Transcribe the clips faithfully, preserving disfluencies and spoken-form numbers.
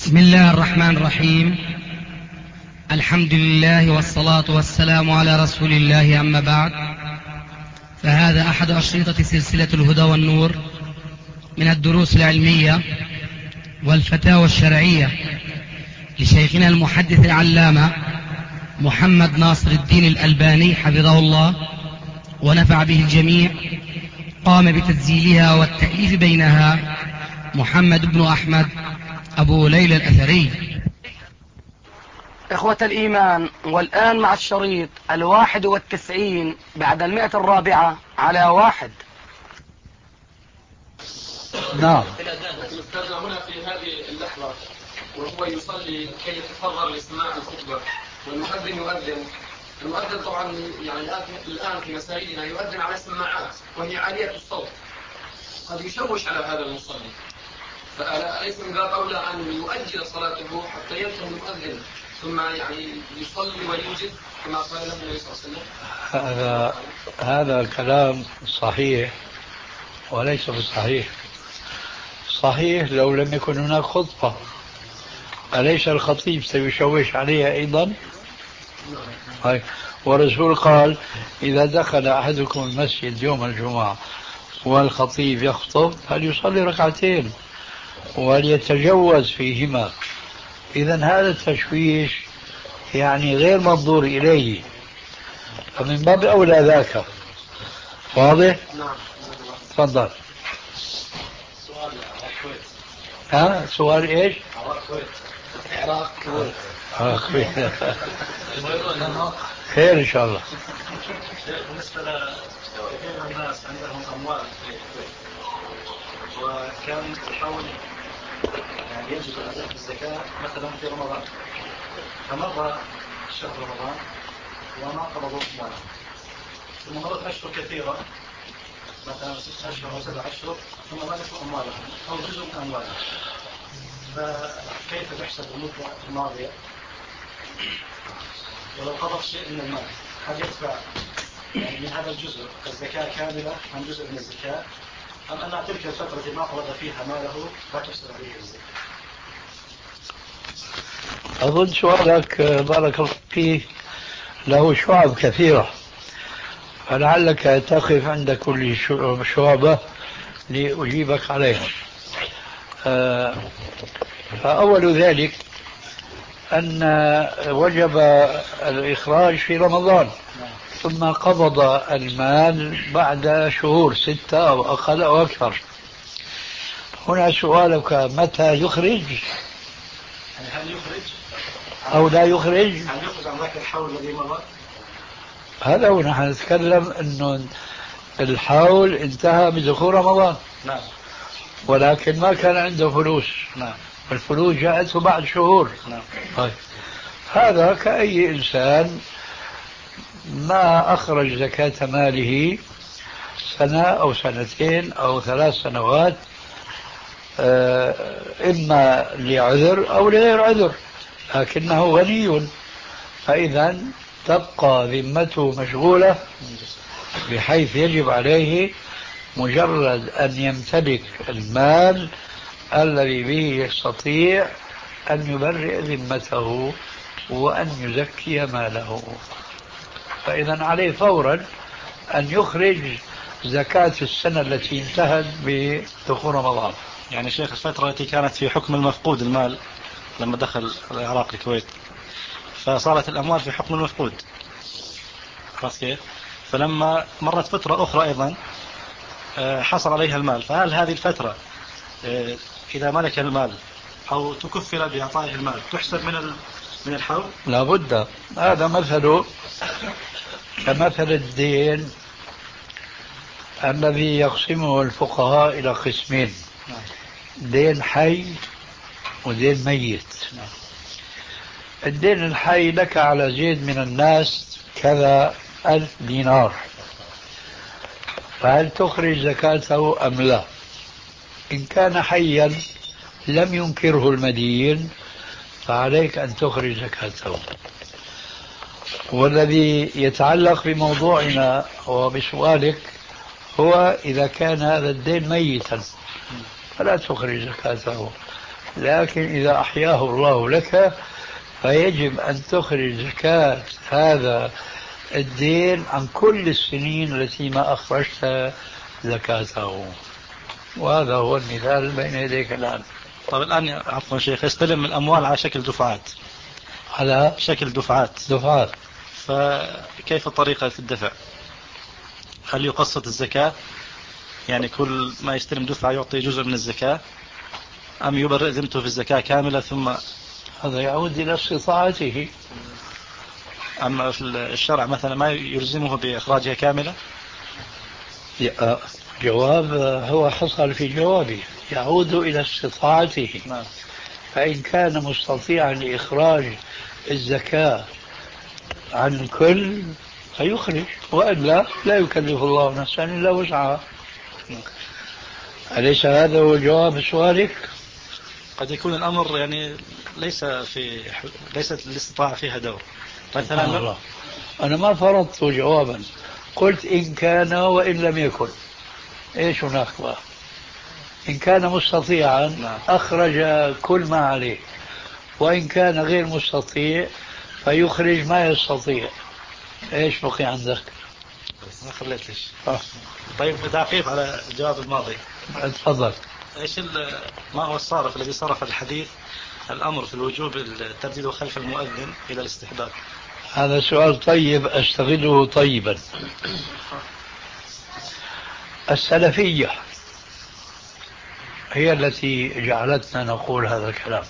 بسم الله الرحمن الرحيم. الحمد لله والصلاة والسلام على رسول الله، أما بعد، فهذا أحد أشرطة سلسلة الهدى والنور من الدروس العلمية والفتاوى الشرعية لشيخنا المحدث العلامة محمد ناصر الدين الألباني حفظه الله ونفع به الجميع. قام بتسجيلها والتأليف بينها محمد بن أحمد أبو ليلى الأثري. إخوة الإيمان، والآن مع الشريط الواحد والتسعين بعد المئة الرابعة على واحد. نعم. الأستاذ هنا في هذه اللحظة وهو يصلي كي يتفرغ لسماع الخطبة والمؤذن يؤذن. المؤذن طبعا يعني الآن في مساجدنا يؤذن على سماعات وهي عالية الصوت، قد يشوش على هذا المصلي، فأليس من باب أولى أن يؤجل صلاته حتى ينتهي المؤذن ثم يعني يصلي ويوجد كما قال له النبي صلى الله عليه وسلم؟ هذا هذا كلام صحيح وليس بصحيح. صحيح لو لم يكن هناك خطبة، أليس الخطيب سيشوش عليها أيضا؟ هاي. والرسول قال: إذا دخل أحدكم المسجد يوم الجمعة والخطيب يخطب فليصلي ركعتين وليتجوز فيهما. إذن هذا التشويش يعني غير منظور إليه، فمن باب أولى ذاك. واضح؟ نعم. تفضل. سؤال الكويت. ها سؤال ايش؟ الكويت. العراق كويت. الكويت. خير ان شاء الله. بالنسبة لكثير من الناس عندهم أموال في الكويت وكان يحاول يعني يجب أداء الزكاة مثلا في رمضان، فمر شهر رمضان وما قبضوا أموالهم، ثم مرت أشهر كثيرة مثلا ست أشهر أو سبع أشهر ثم ملكوا أموالهم أو جزء من أموالهم، فكيف يحسب المدة الماضية؟ ولو قبض شيء من المال هل يدفع يعني من هذا الجزء الزكاة كاملة عن جزء من الزكاة، أم أن تلك الفترة التي ما قبض فيها ماله لا تحسب عليه الزكاة؟ أظن سؤالك بارك الله فيه له شعب كثيرة، فلعلك تقف عند كل شعبة لأجيبك عليها. فأول ذلك أن وجب الإخراج في رمضان، ثم قبض المال بعد شهور ستة أو أقل أو أكثر. هنا سؤالك متى يخرج؟ يعني هل يخرج أو لا يخرج؟ هل يخرج عن ذاك الحول الذي مر؟ هذا هو نحن نتكلم أنه الحول انتهى بدخول رمضان. نعم. ولكن ما كان عنده فلوس. نعم. الفلوس جاءته بعد شهور. نعم. طيب. هذا كأي إنسان ما أخرج زكاة ماله سنة أو سنتين أو ثلاث سنوات، إما لعذر أو لغير عذر، لكنه غني، فإذا تبقى ذمته مشغولة بحيث يجب عليه مجرد أن يمتلك المال الذي به يستطيع أن يبرئ ذمته وأن يزكي ماله. فإذا عليه فورا أن يخرج زكاة السنة التي انتهت بدخول رمضان. يعني شيخ الفترة التي كانت في حكم المفقود المال لما دخل العراق الكويت، فصارت الأموال في حكم المفقود، خلاص كيف؟ فلما مرت فترة أخرى أيضا حصل عليها المال، فهل هذه الفترة إذا ملك المال أو تكفل بإعطائه المال تحسب من من الحول؟ لا بد. هذا مثل كمثل الدين الذي يقسمه الفقهاء إلى قسمين: دين حي ودين ميت. الدين الحي لك على زيد من الناس كذا ألف دينار، فهل تخرج زكاته أم لا؟ إن كان حيا لم ينكره المدين فعليك أن تخرج زكاته. والذي يتعلق بموضوعنا وبسؤالك هو إذا كان هذا الدين ميتا فلا تخرج زكاته، لكن إذا أحياه الله لك فيجب أن تخرج زكاة هذا الدين عن كل السنين التي ما أخرجت زكاته، وهذا هو المثال بين يديك الآن. طيب الآن عفوا شيخ، يستلم الأموال على شكل دفعات، على شكل دفعات دفعات، فكيف طريقة الدفع؟ هل يقسط الزكاة، يعني كل ما يستلم دفعة يعطي جزء من الزكاة، أم يبرئ ذمته في الزكاة كاملة ثم؟ هذا يعود إلى استطاعته. أما في الشرع مثلا ما يلزمه بإخراجها كاملة؟ جواب هو حصل في جوابي، يعود إلى استطاعته. نعم. فإن كان مستطيعا لإخراج الزكاة عن الكل فيخرج، وإلا لا يكلف الله نفسا إلا وسعها. أليس هذا هو جواب سؤالك؟ قد يكون الأمر يعني ليس في ليست الاستطاعة فيها دور. مثلا الله، أنا ما فرضت جوابا، قلت إن كان وإن لم يكن. إيش هناك بقى؟ إن كان مستطيعا أخرج كل ما عليه، وإن كان غير مستطيع فيخرج ما يستطيع. إيش بقي عندك؟ ما خليت ليش. آه. طيب تعقيب على الجواب الماضي. تفضل. ايش ما هو الصارف الذي صرف الحديث الامر في الوجوب الترديد خلف المؤذن الى الاستحباب؟ هذا سؤال طيب استغله طيبا. السلفية هي التي جعلتنا نقول هذا الكلام،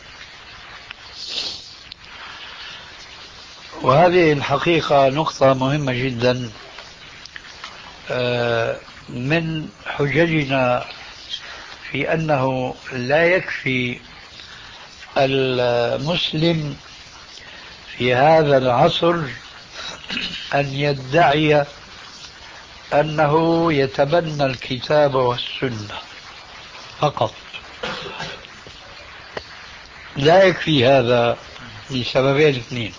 وهذه الحقيقة نقطة مهمة جدا. من حججنا في أنه لا يكفي المسلم في هذا العصر أن يدعي أنه يتبنى الكتاب والسنة فقط، لا يكفي هذا لسببين اثنين.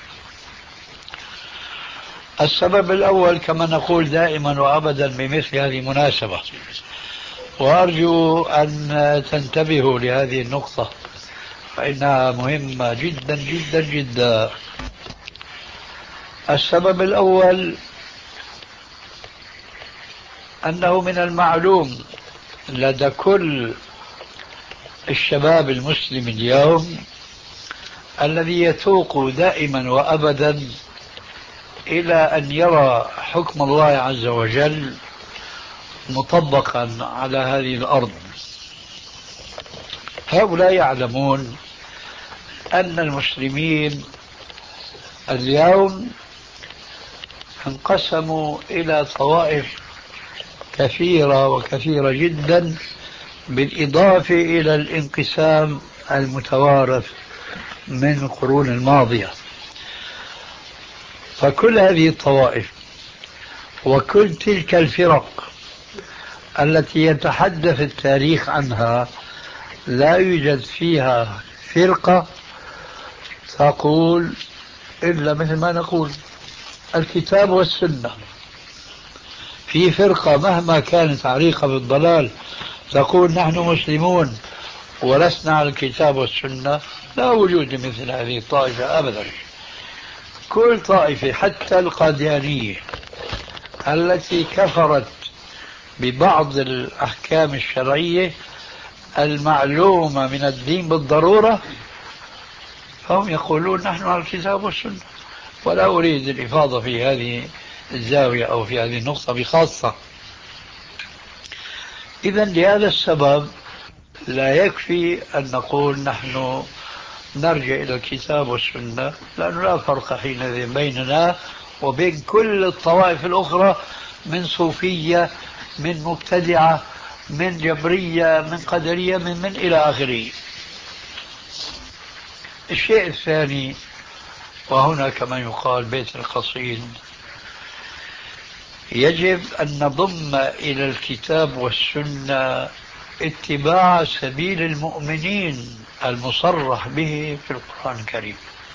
السبب الأول كما نقول دائما وأبدا بمثل هذه المناسبة، وأرجو أن تنتبهوا لهذه النقطة فإنها مهمة جدا جدا جدا. السبب الأول أنه من المعلوم لدى كل الشباب المسلم اليوم الذي يتوق دائما وأبدا إلى أن يرى حكم الله عز وجل مطبقا على هذه الأرض، هؤلاء يعلمون أن المسلمين اليوم انقسموا إلى طوائف كثيرة وكثيرة جدا، بالإضافة إلى الانقسام المتوارث من القرون الماضية. فكل هذه الطوائف وكل تلك الفرق التي يتحدث التاريخ عنها لا يوجد فيها فرقة تقول إلا مثل ما نقول الكتاب والسنة. في فرقة مهما كانت عريقة بالضلال تقول نحن مسلمون ولسنا على الكتاب والسنة، لا وجود مثل هذه الطائفة أبدا. كل طائفة حتى القاديانية التي كفرت ببعض الأحكام الشرعية المعلومة من الدين بالضرورة، فهم يقولون نحن على الكتاب والسنة. ولا أريد الإفاضة في هذه الزاوية أو في هذه النقطة بخاصة. إذن لهذا السبب لا يكفي أن نقول نحن نرجع إلى الكتاب والسنة، لأنه لا فرق حينئذ بيننا وبين كل الطوائف الأخرى من صوفية، من مبتدعة، من جبرية، من قدرية، من من إلى آخره. الشيء الثاني، وهنا كما يقال بيت القصيد، يجب أن نضم إلى الكتاب والسنة اتباع سبيل المؤمنين المصرح به في القرآن الكريم،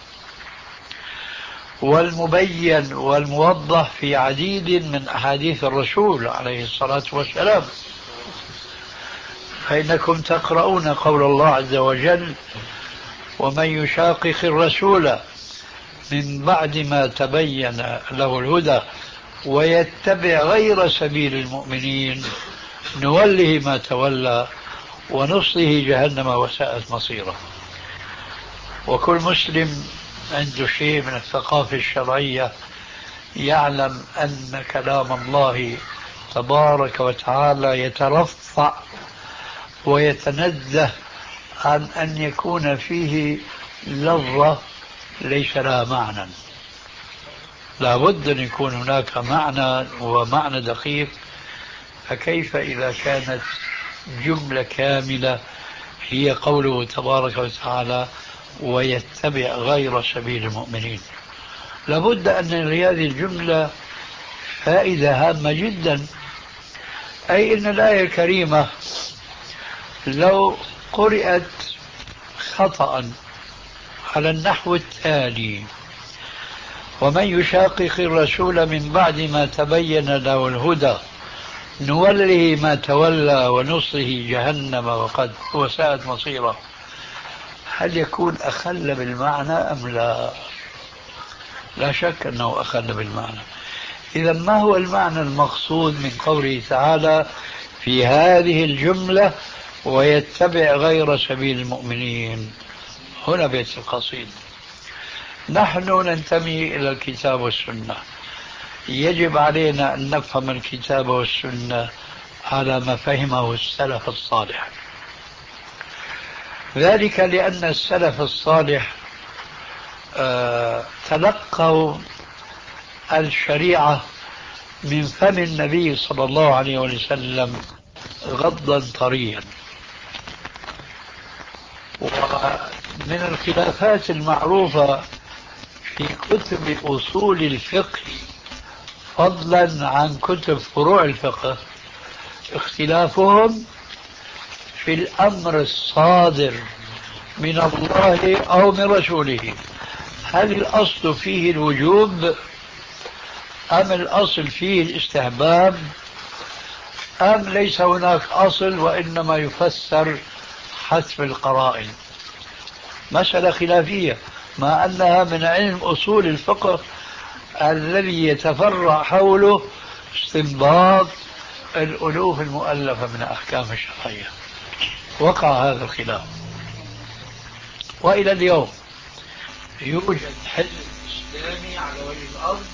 والمبين والموضح في عديد من أحاديث الرسول عليه الصلاة والسلام. فإنكم تقرؤون قول الله عز وجل: ومن يشاقق الرسول من بعد ما تبين له الهدى ويتبع غير سبيل المؤمنين نوله ما تولى ونصله جهنم وساءت مصيره. وكل مسلم عنده شيء من الثقافة الشرعية يعلم أن كلام الله تبارك وتعالى يترفع ويتنزه عن أن يكون فيه لفظة ليس لها معنى. لا بد أن يكون هناك معنى ومعنى دقيق، فكيف إذا كانت جملة كاملة هي قوله تبارك وتعالى: ويتبع غير سبيل المؤمنين؟ لابد أن لهذه الجملة فائدة هامة جدا، أي أن الآية الكريمة لو قرأت خطأ على النحو التالي: ومن يشاقق الرسول من بعد ما تبين له الهدى نوله ما تولى ونصله جهنم وقد وساءت مصيره، هل يكون أخل بالمعنى أم لا؟ لا شك أنه أخل بالمعنى. إذا ما هو المعنى المقصود من قوله تعالى في هذه الجملة: ويتبع غير سبيل المؤمنين؟ هنا بيت القصيد. نحن ننتمي إلى الكتاب والسنة، يجب علينا أن نفهم الكتاب والسنة على ما فهمه السلف الصالح، ذلك لأن السلف الصالح آه تلقوا الشريعة من فم النبي صلى الله عليه وسلم غضا طريا. ومن الخلافات المعروفة في كتب أصول الفقه فضلا عن كتب فروع الفقه اختلافهم في الأمر الصادر من الله أو من رسوله، هل الأصل فيه الوجوب أم الأصل فيه الاستحباب أم ليس هناك أصل وإنما يفسر حسب القرائن. مسألة خلافية، مع أنها من علم أصول الفقه الذي يتفرع حوله استنباط الألوف المؤلفة من أحكام الشرعية. وقع هذا الخلاف، وإلى اليوم يوجد حزب إسلامي على وجه الأرض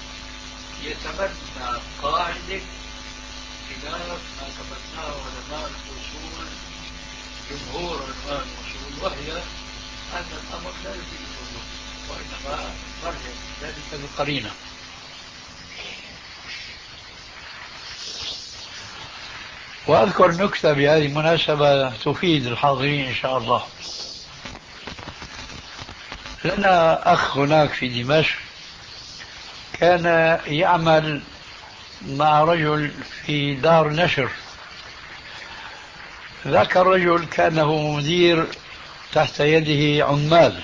يتبنى قاعدة خلاف ما تبناه علماء الأصول جمهور علماء الأصول، وهي أن الأمر لا يفيد الوجوب وإنما مرجع ذلك بالقرينة. وأذكر نكتة بهذه المناسبة تفيد الحاضرين إن شاء الله. لنا أخ هناك في دمشق كان يعمل مع رجل في دار نشر. ذاك الرجل كان هو مدير تحت يده عمال،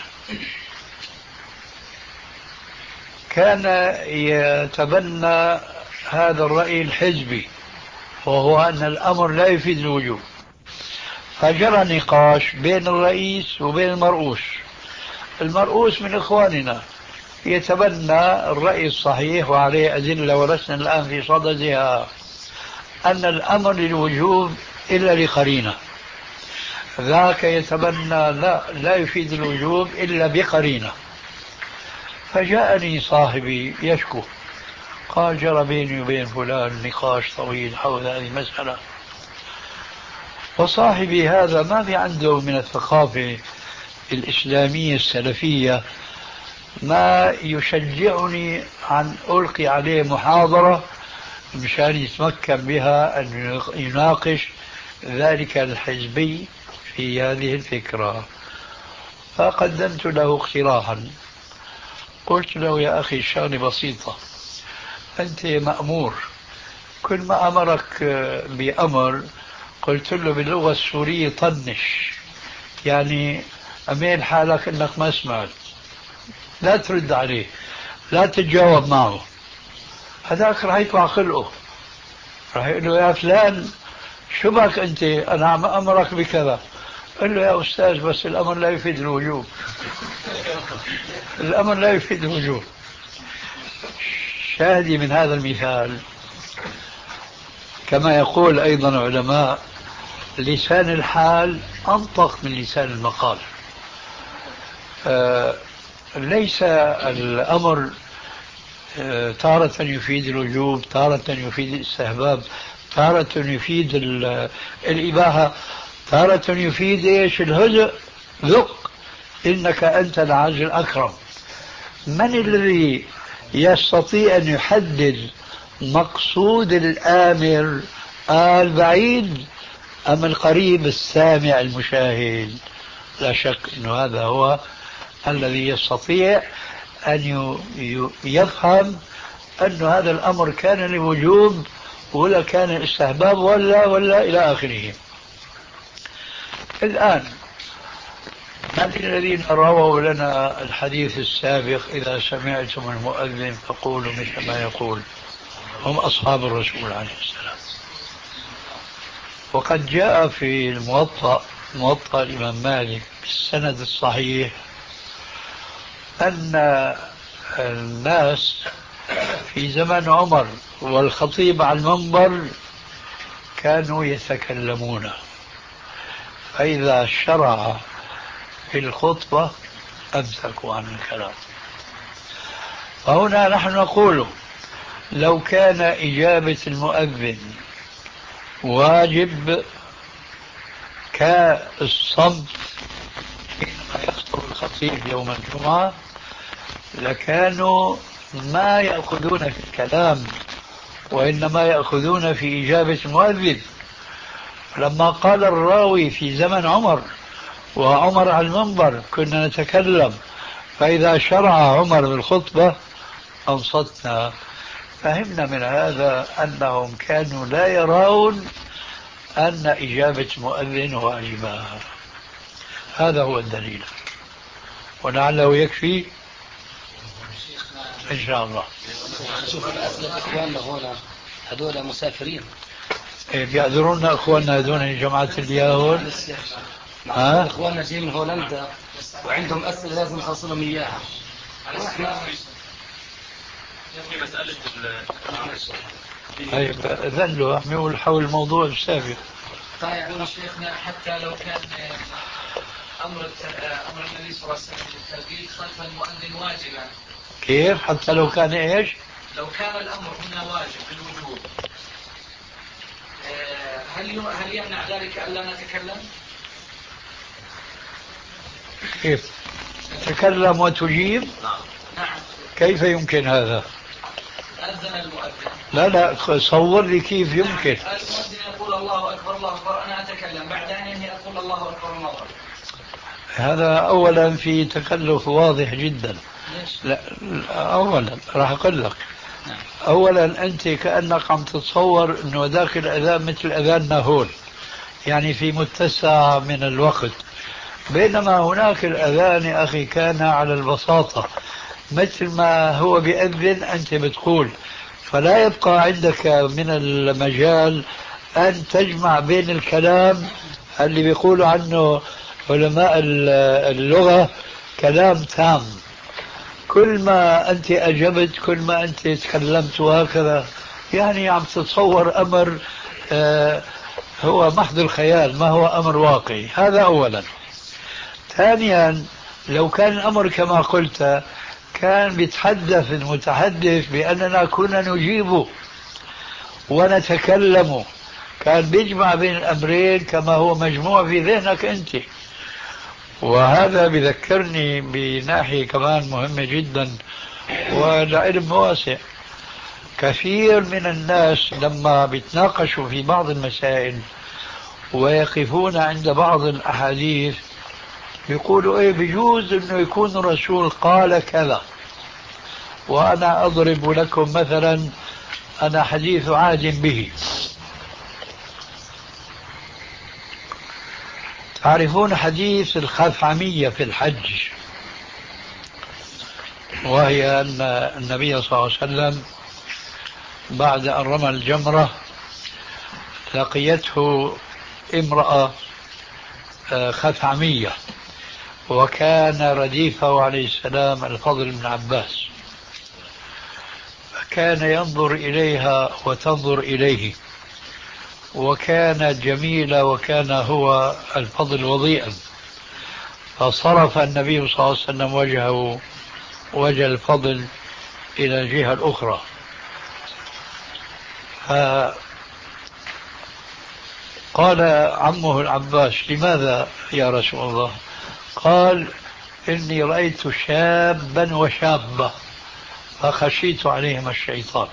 كان يتبنى هذا الرأي الحزبي وهو أن الأمر لا يفيد الوجوب، فجرى نقاش بين الرئيس وبين المرؤوس. المرؤوس من إخواننا يتبنى الرأي الصحيح وعليه أدلة ولسنا الآن في صددها، أن الأمر للوجوب إلا لقرينة. ذاك يتبنى لا لا يفيد الوجوب إلا بقرينة. فجاءني صاحبي يشكو، قال: جرى بيني وبين فلان نقاش طويل حول هذه المسألة، وصاحبي هذا ما في عنده من الثقافة الإسلامية السلفية ما يشجعني أن ألقي عليه محاضرة مشان يتمكن بها أن يناقش ذلك الحزبي في هذه الفكرة. فقدمت له اقتراحا، قلت له: يا أخي الشغلة بسيطة، أنت مأمور، كل ما أمرك بأمر قلت له باللغة السورية طنش، يعني أميل حالك أنك ما سمعت، لا ترد عليه، لا تتجاوب معه. هذاك راح يطلع خلقه، راح يقول له: يا فلان شو بك أنت؟ أنا عم أمرك بكذا. قل له يا أستاذ بس الأمر لا يفيد الوجوب. الأمر لا يفيد الوجوب. شاهدي من هذا المثال كما يقول أيضا علماء لسان الحال أنطق من لسان المقال. آه ليس الأمر آه تارة يفيد الوجوب، تارة يفيد الاستحباب، تارة يفيد الإباحة، تارة يفيد إيش؟ الهزء. ذق إنك أنت العز الأكرم. من الذي يستطيع أن يحدد مقصود الآمر البعيد أم القريب السامع المشاهد؟ لا شك أن هذا هو الذي يستطيع أن يفهم أن هذا الأمر كان لوجوب ولا كان استحباب ولا ولا إلى آخره. الآن من الذين رووا لنا الحديث السابق إذا سمعتم المؤذن فقولوا مثل ما يقول؟ هم أصحاب الرسول عليه السلام. وقد جاء في الموطأ موطأ الإمام مالك بالسند الصحيح أن الناس في زمن عمر والخطيب على المنبر كانوا يتكلمون، فإذا شرع في الخطبة أمسكوا عن الكلام. فهنا نحن نقول لو كان إجابة المؤذن واجب كالصمت حينما يخطب الخطيب يوم الجمعة لكانوا ما يأخذون في الكلام وإنما يأخذون في إجابة المؤذن. لما قال الراوي في زمن عمر وعمر على المنبر كنا نتكلم، فإذا شرع عمر بالخطبة أنصتنا، فهمنا من هذا أنهم كانوا لا يرون أن إجابة مؤذن واجبة. هذا هو الدليل، ولعله يكفي إن شاء الله. شوف الأسئلة إخواننا هنا هذول مسافرين بيعذرونا أخواننا هذول جماعة اليهود. ها؟ إخواننا جايين من هولندا وعندهم أسئلة لازم نخلص لهم إياها. في مسألة طيب أذن له أحمل حول الموضوع السابق. طيب شيخنا حتى لو كان أمر أمر النبي صلى الله عليه وسلم بالتربية خلف المؤذن واجبا. كيف حتى لو كان إيش؟ لو كان الأمر هنا واجب بالوجوب، هل هل يمنع ذلك ألا نتكلم؟ كيف؟ تكلم وتجيب؟ نعم. كيف يمكن هذا؟ أذن المؤذن. لا لا صور لي كيف يمكن. المؤذن يقول الله أكبر الله أكبر، أنا أتكلم بعد أن ينهي أقول الله أكبر الله أكبر. هذا أولا في تكلف واضح جدا. لا أولا راح أقول لك. أولا أنت كأنك عم تتصور أنه ذاك الأذان مثل أذاننا هون، يعني في متسع من الوقت، بينما هناك الأذان يا أخي كان على البساطة مثل ما هو بيأذن أنت بتقول، فلا يبقى عندك من المجال أن تجمع بين الكلام اللي بيقولوا عنه علماء اللغة كلام تام. كل ما أنت أجبت كل ما أنت تكلمت وهكذا، يعني عم تتصور أمر آه هو محض الخيال، ما هو أمر واقعي. هذا أولا. ثانيا لو كان الأمر كما قلت كان بيتحدث المتحدث بأننا كنا نجيب ونتكلم، كان بيجمع بين الأمرين كما هو مجموع في ذهنك أنت. وهذا بذكرني بناحية كمان مهمة جدا والعلم واسع. كثير من الناس لما بيتناقشوا في بعض المسائل ويقفون عند بعض الأحاديث يقولوا ايه بيجوز انه يكون الرسول قال كذا. وانا اضرب لكم مثلا، انا حديث عهد به. تعرفون حديث الخثعمية في الحج، وهي أن النبي صلى الله عليه وسلم بعد أن رمى الجمرة لقيته امرأة خثعمية، وكان رديفه عليه السلام الفضل بن عباس، فكان ينظر إليها وتنظر إليه، وكانت جميلة وكان هو الفضل وضيئا، فصرف النبي صلى الله عليه وسلم وجهه وجه الفضل إلى الجهة الأخرى. قال عمه العباس: لماذا يا رسول الله؟ قال: إني رأيت شابا وشابة فخشيت عليهم الشيطان.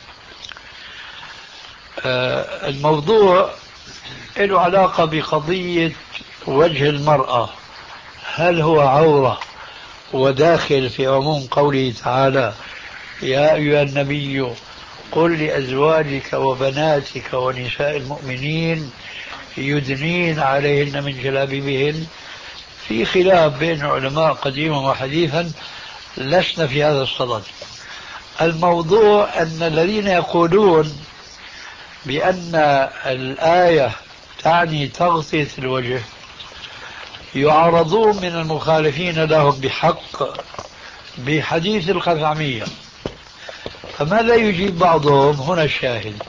الموضوع له علاقة بقضية وجه المرأة، هل هو عورة وداخل في عموم قوله تعالى: يا أيها النبي قل لأزواجك وبناتك ونساء المؤمنين يدنين عليهن من جلابيبهن. في خلاف بين العلماء قديما وحديثا، لسنا في هذا الصدد. الموضوع أن الذين يقولون بأن الآية تعني تغطية الوجه يعرضون من المخالفين لهم بحق بحديث الخثعمية. فماذا يجيب بعضهم؟ هنا الشاهد،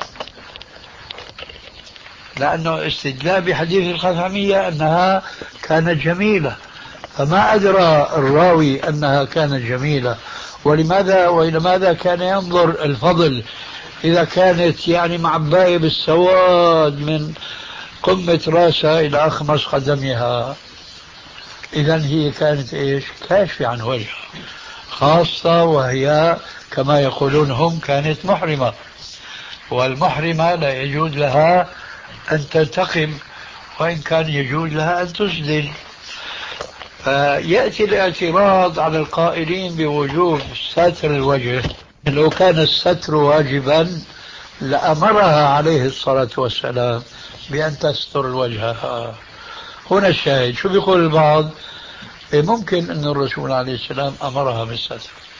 لأنه استدلال بحديث الخثعمية أنها كانت جميلة، فما أدرى الراوي أنها كانت جميلة، ولماذا وإلى ماذا كان ينظر الفضل إذا كانت يعني معباية بالسواد من قمة راسها إلى أخمص قدمها. إذن هي كانت إيش؟ كاشفة عن وجهها، خاصة وهي كما يقولون هم كانت محرمة، والمحرمة لا يجوز لها أن تلتقم، وإن كان يجوز لها أن تسدل. فيأتي الاعتراض على القائلين بوجوب ستر الوجه. لو كان الستر واجبا لأمرها عليه الصلاة والسلام بأن تستر الوجه. هنا الشاهد. شو بيقول البعض؟ ممكن أن الرسول عليه السلام أمرها بالستر.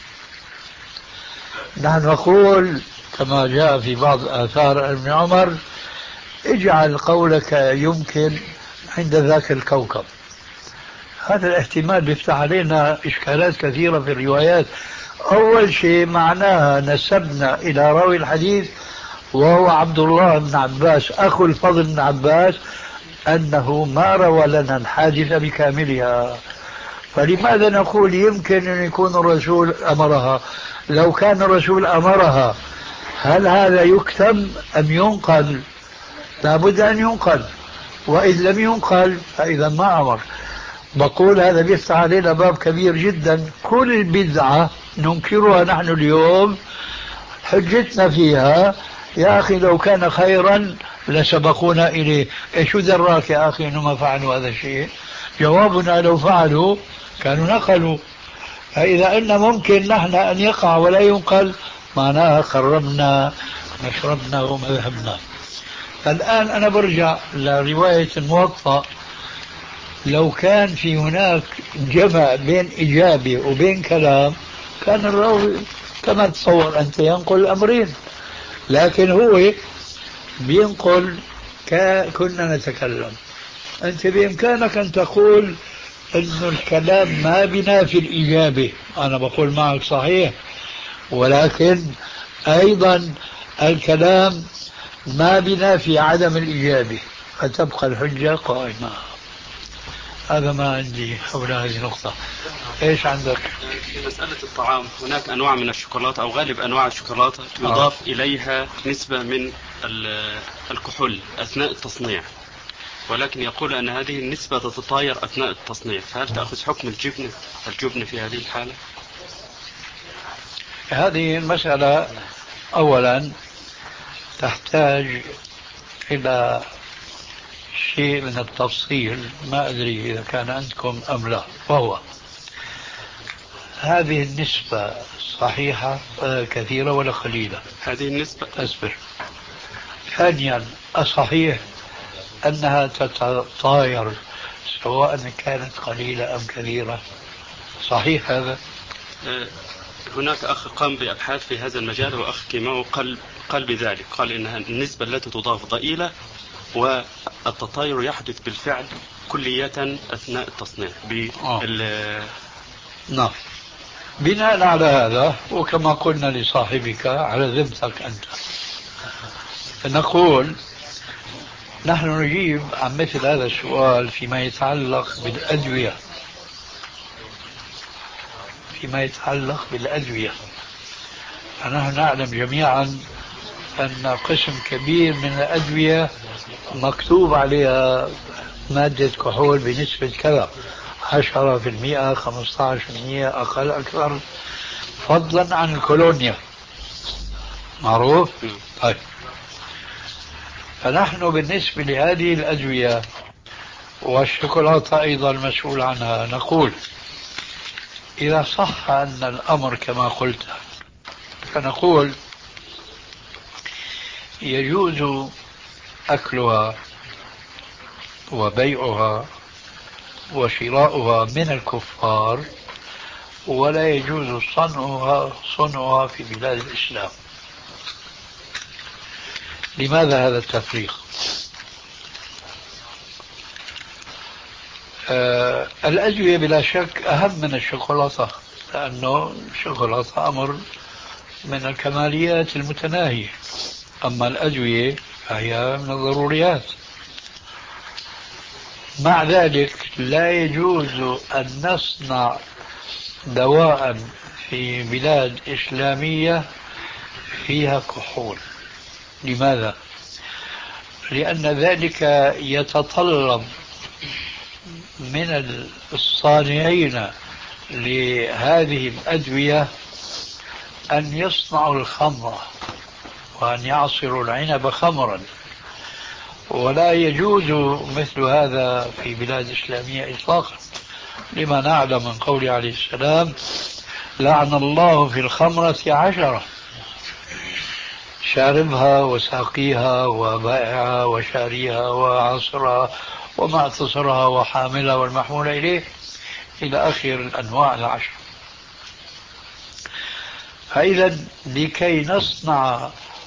نحن نقول كما جاء في بعض آثار ابن عمر: اجعل قولك يمكن عند ذاك الكوكب. هذا الاحتمال بيفتح علينا إشكالات كثيرة في الروايات. أول شيء معناها نسبنا إلى راوي الحديث وهو عبد الله بن عباس أخو الفضل بن عباس أنه ما روى لنا الحادثة بكاملها، فلماذا نقول يمكن أن يكون الرسول أمرها؟ لو كان الرسول أمرها هل هذا يكتم أم ينقل؟ لابد أن ينقل، وإذ لم ينقل فإذا ما أمر. بقول هذا بيفتح علينا باب كبير جدا. كل بدعة ننكرها نحن اليوم حجتنا فيها: يا أخي لو كان خيرا لسبقونا إليه. إيش دراك يا أخي أنه ما فعلوا هذا الشيء؟ جوابنا: لو فعلوا كانوا نقلوا. فإذا أن ممكن نحن أن يقع ولا ينقل، معناها خربنا مشربنا ومذهبنا. فالآن أنا برجع لرواية الموطأ. لو كان في هناك جمع بين إجابة وبين كلام كان الراوي كما تصور أنت ينقل الأمرين، لكن هو بينقل كنا نتكلم. أنت بإمكانك أن تقول أن الكلام ما بينافي الإجابة، أنا بقول معك صحيح، ولكن أيضا الكلام ما بينافي عدم الإجابة، فتبقى الحجة قائمة. هذا ما عندي حول هذه النقطة. ايش عندك؟ في مسألة الطعام هناك أنواع من الشوكولاتة أو غالب أنواع الشوكولاتة يضاف آه. إليها نسبة من الكحول أثناء التصنيع، ولكن يقول أن هذه النسبة تتطاير أثناء التصنيع، فهل تأخذ حكم الجبنة الجبنة في هذه الحالة؟ هذه المسألة أولا تحتاج إلى شيء من التفصيل، ما أدري إذا كان عندكم أم لا، وهو هذه النسبة صحيحة كثيرة ولا قليلة؟ هذه النسبة أصبر. ثانيا، الصحيح أنها تتطاير سواء كانت قليلة أم كثيرة؟ صحيح هذا؟ هناك أخ قام بأبحاث في هذا المجال وأخ كيماوي قال قال بذلك، قال إنها النسبة التي تضاف ضئيلة والتطاير يحدث بالفعل كلية أثناء التصنيع بال نعم. بناء على هذا وكما قلنا لصاحبك على ذمتك أنت، نقول نحن نجيب عن مثل هذا السؤال فيما يتعلق بالأدوية فيما يتعلق بالأدوية نحن نعلم جميعا أن قسم كبير من الأدوية مكتوب عليها مادة كحول بنسبة كذا، عشرة في المئة، خمسة عشر في المئة، أقل أكثر، فضلا عن الكولونيا. معروف؟ طيب، فنحن بالنسبة لهذه الأدوية والشوكولاتة أيضا المسؤول عنها نقول إذا صح أن الأمر كما قلت فنقول يجوز أكلها وبيعها وشراؤها من الكفار، ولا يجوز صنعها صنعها في بلاد الإسلام. لماذا هذا التفريق؟ آه الأدوية بلا شك أهم من الشوكولاتة، لأنه الشوكولاتة أمر من الكماليات المتناهية، أما الأدوية فهي من الضروريات. مع ذلك لا يجوز أن نصنع دواء في بلاد إسلامية فيها كحول. لماذا؟ لأن ذلك يتطلب من الصانعين لهذه الأدوية أن يصنعوا الخمر وأن يعصروا العنب خمرا، ولا يجوز مثل هذا في بلاد إسلامية إطلاقا، لما نعلم من قول عليه السلام: لعن الله في الخمرة عشرة، شاربها وساقيها وبائعها وشاريها وعصرها ومعتصرها وحاملها والمحمول إليه إلى آخر الأنواع العشر. فإذا لكي نصنع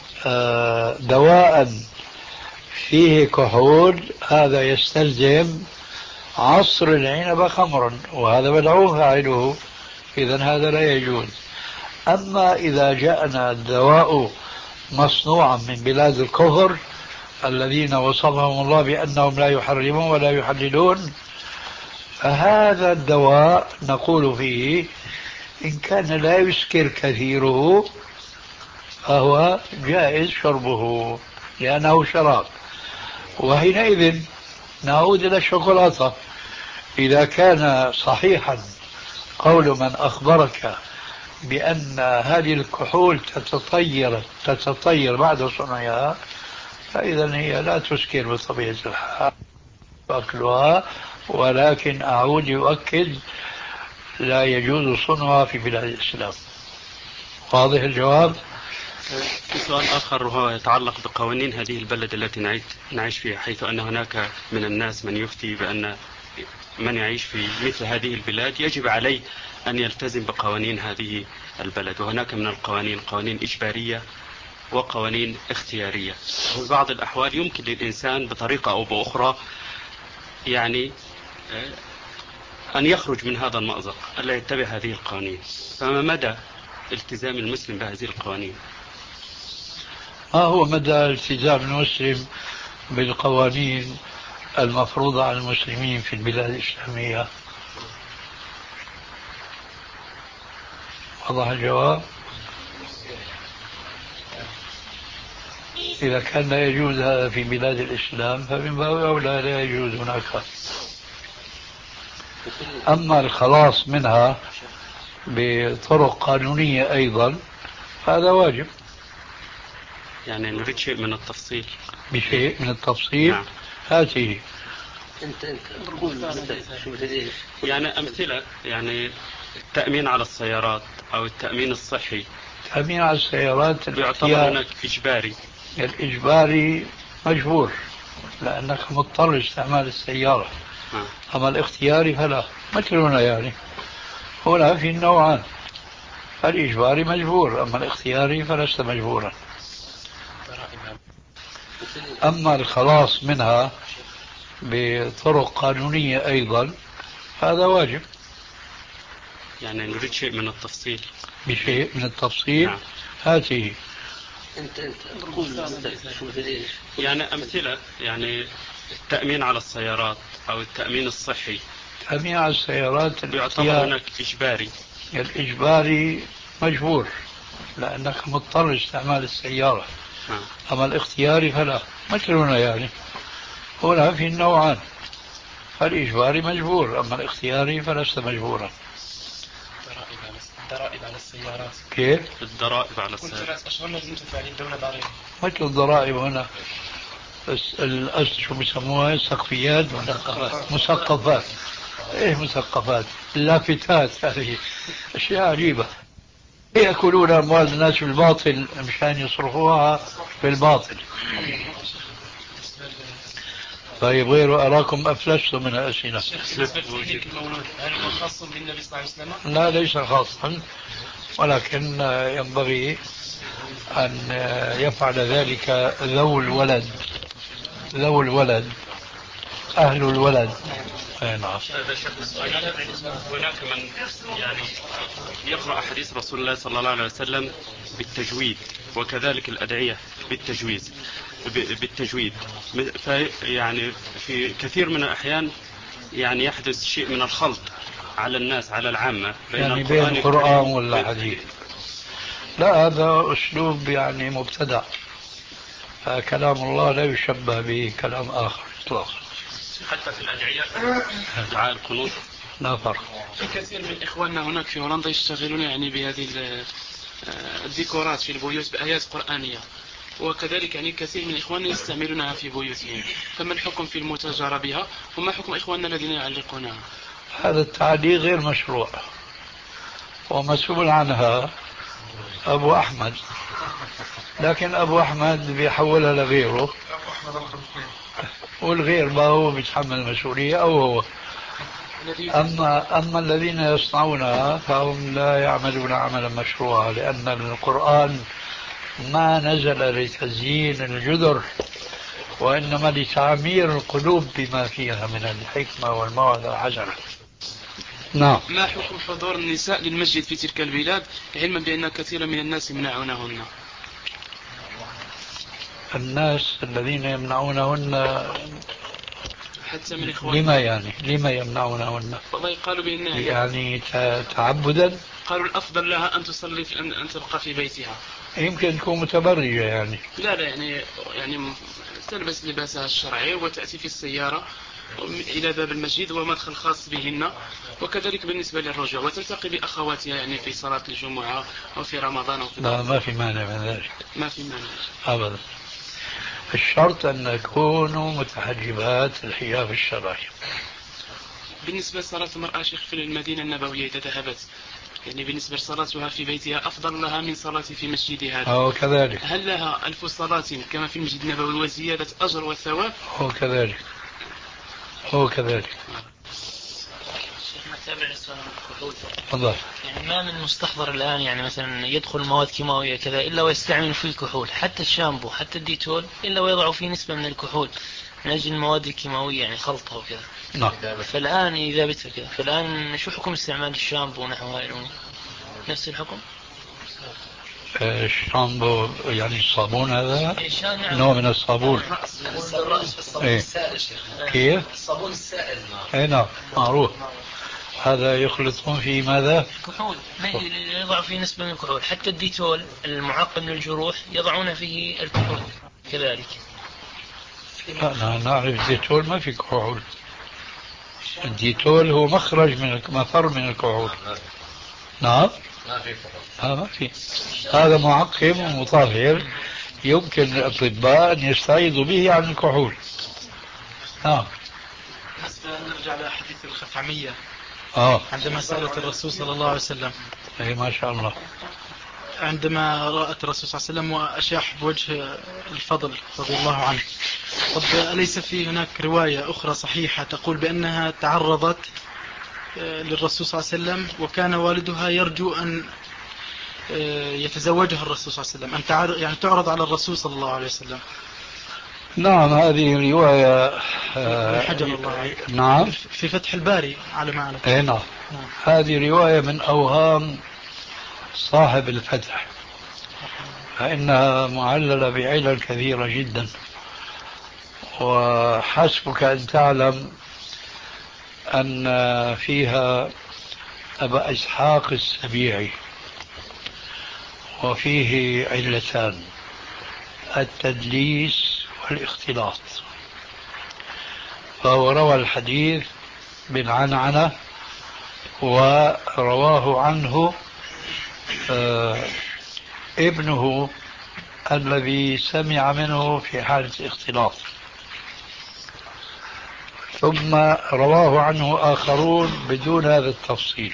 دواء فيه كحول هذا يستلزم عصر العنب خمرا، وهذا مدعو فاعله، إذن هذا لا يجوز. أما إذا جاءنا الدواء مصنوعا من بلاد الكفر الذين وصفهم الله بأنهم لا يحرمون ولا يحللون، فهذا الدواء نقول فيه إن كان لا يسكر كثيره فهو جائز شربه لأنه شراب. وحينئذ نعود إلى الشوكولاتة، إذا كان صحيحا قول من أخبرك بأن هذه الكحول تتطير تتطير بعد صنعها، فإذا هي لا تسكر بطبيعة الحال أكلها، ولكن أعود يؤكد لا يجوز صنعها في بلاد الإسلام. واضح الجواب؟ في سؤال آخر وهو يتعلق بقوانين هذه البلد التي نعيش فيها، حيث أن هناك من الناس من يفتي بأن من يعيش في مثل هذه البلاد يجب عليه أن يلتزم بقوانين هذه البلد، وهناك من القوانين قوانين إجبارية وقوانين اختيارية. وفي بعض الأحوال يمكن للإنسان بطريقة أو بأخرى يعني أن يخرج من هذا المأزق ألا يتبع هذه القوانين، فما مدى التزام المسلم بهذه القوانين؟ ما هو مدى التزام المسلم بالقوانين المفروضة على المسلمين في البلاد الإسلامية؟ واضح الجواب؟ إذا كان لا يجوز هذا في بلاد الإسلام فمن باب أولى لا يجوز هناك. أما الخلاص منها بطرق قانونية أيضا هذا واجب. يعني نريد شيء من التفصيل. بشيء من التفصيل؟ نعم. هاته انت انت يعني امثله، يعني التامين على السيارات او التامين الصحي. التامين على السيارات يعتبر هناك اجباري. الاجباري مجبور لانك مضطر لاستعمال السياره. آه. اما الاختياري فلا. مثل هنا يعني هنا في نوعان، فالإجباري مجبور، أما الاختياري فلست مجبورا. أما الخلاص منها بطرق قانونية أيضا هذا واجب. يعني نريد شيء من التفصيل. بشيء من التفصيل. نعم. هاته انت انت قول يعني أمثلة، يعني التأمين على السيارات أو التأمين الصحي. تأمين على السيارات يعتبر هناك إجباري. الإجباري مجبور لأنك مضطر استعمال السيارة. نعم. أما الاختياري فلا، مثلنا يعني هنا في النوعان، فالإجباري مجبور أما الاختياري فلست مجبورا. الضرائب على السيارات. كيف؟ الضرائب على السيارات. كل ثلاث أشهر لازم تدفع للدولة ضريبة. مثل الضرائب هنا الأصل شو بيسموها سقفيات مثقفات. ايه مثقفات لافتات، هذه اشياء عجيبة. يأكلون أموال الناس بالباطل مشان يصرفوها بالباطل. طيب غيره أراكم أفلستم من الأسئلة. هل هو خاص بالنبي صلى الله عليه وسلم؟ لا ليس خاصا، ولكن ينبغي أن يفعل ذلك ذو الولد، ذو الولد أهل الولد. أي نعم. هناك من يعني يقرأ حديث رسول الله صلى الله عليه وسلم بالتجويد، وكذلك الأدعية بالتجويد بالتجويد يعني في كثير من الأحيان يعني يحدث شيء من الخلط على الناس، على العامة، بين يعني القرآن بين القرآن والحديث. لا هذا أسلوب يعني مبتدع، فكلام الله لا يشبه به كلام آخر إطلاقا. حتى في الأدعية دعاء القنوت لا فرق. في كثير من إخواننا هناك في هولندا يشتغلون يعني بهذه الديكورات في البيوت بآيات قرآنية، وكذلك يعني كثير من إخواننا يستعملونها في بيوتهم، فما الحكم في المتاجرة بها وما حكم إخواننا الذين يعلقونها؟ هذا التعليق غير مشروع ومسؤول عنها أبو أحمد، لكن أبو أحمد بيحولها لغيره، والغير ما هو بيتحمل المسؤولية أو هو. أما, أما الذين يصنعونها فهم لا يعملون عملا مشروعا، لأن القرآن ما نزل لتزيين الجدر وإنما لتعمير القلوب بما فيها من الحكمة والموعظة الحسنة. نعم. ما حكم حضور النساء للمسجد في تلك البلاد علما بأن كثيرا من الناس يمنعونهن؟ الناس الذين يمنعونهن حتى من إخواننا. لما يعني لما يمنعونهن؟ والله قالوا بأن يعني تعبدا. قالوا الأفضل لها أن تصلي في أن, أن تبقى في بيتها. يمكن تكون متبرجة يعني. لا لا يعني يعني تلبس لباسها الشرعي وتأتي في السيارة إلى باب المسجد ومدخل خاص بهن، وكذلك بالنسبة للرجوع وتلتقي بأخواتها يعني في صلاة الجمعة أو في رمضان أو في لا ما في مانع من ذلك. ما في مانع أبدا. الشرط أن يكونوا متحجبات الحجاب الشرعي. بالنسبة لصلاة المرأة شيخ في المدينة النبوية إذا ذهبت، يعني بالنسبة لصلاتها في بيتها أفضل لها من صلاة في مسجدها. هو كذلك. هل لها ألف صلاة كما في المسجد النبوي وزيادة أجر وثواب؟ هو كذلك. هو كذلك. شيخنا تابع للسؤال الكحول. تفضل. يعني ما من مستحضر الآن يعني مثلا يدخل مواد كيماوية كذا إلا ويستعمل فيه الكحول، حتى الشامبو حتى الديتول إلا ويضع فيه نسبة من الكحول من أجل المواد الكيماوية يعني خلطها وكذا. نعم. فالآن إذا بتركه فالآن شو حكم استعمال الشامبو ونحو هاي نفس الحكم؟ الشامبو يعني الصابون هذا نعم. نوع من الصابون. الصابون إيه. السائل شيخ. كيف؟ الصابون السائل. اي نعم معروف. هذا يخلطون في ماذا؟ كحول، يضع فيه نسبة من الكحول، حتى الديتول المعقم للجروح يضعون فيه الكحول كذلك. لا نعرف الديتول ما في كحول. الديتول هو مخرج من مفر من الكحول. نعم ما في كحول. ها ما في. هذا معقم ومطهر يمكن الأطباء أن يستعيضوا به عن الكحول. نعم. نرجع لحديث الخثعمية. آه. عندما سألت الرسول صلى الله عليه وسلم. أي ما شاء الله. عندما رأت الرسول صلى الله عليه وسلم وأشاح بوجه الفضل رضي الله عنه. طب أليس في هناك رواية أخرى صحيحة تقول بأنها تعرضت للرسول صلى الله عليه وسلم وكان والدها يرجو أن يتزوجها الرسول صلى الله عليه وسلم، أن تعرض يعني تعرض على الرسول صلى الله عليه وسلم؟ نعم هذه رواية حجر الله نعم في فتح الباري على ما أعلم. اي نعم. هذه رواية من أوهام صاحب الفتح، فإنها معللة بعلل كثيرة جدا، وحسبك أن تعلم أن فيها أبا إسحاق السبيعي وفيه علتان: التدليس والاختلاط، فهو روى الحديث بالعنعنة ورواه عنه آه ابنه الذي سمع منه في حالة اختلاط، ثم رواه عنه آخرون بدون هذا التفصيل.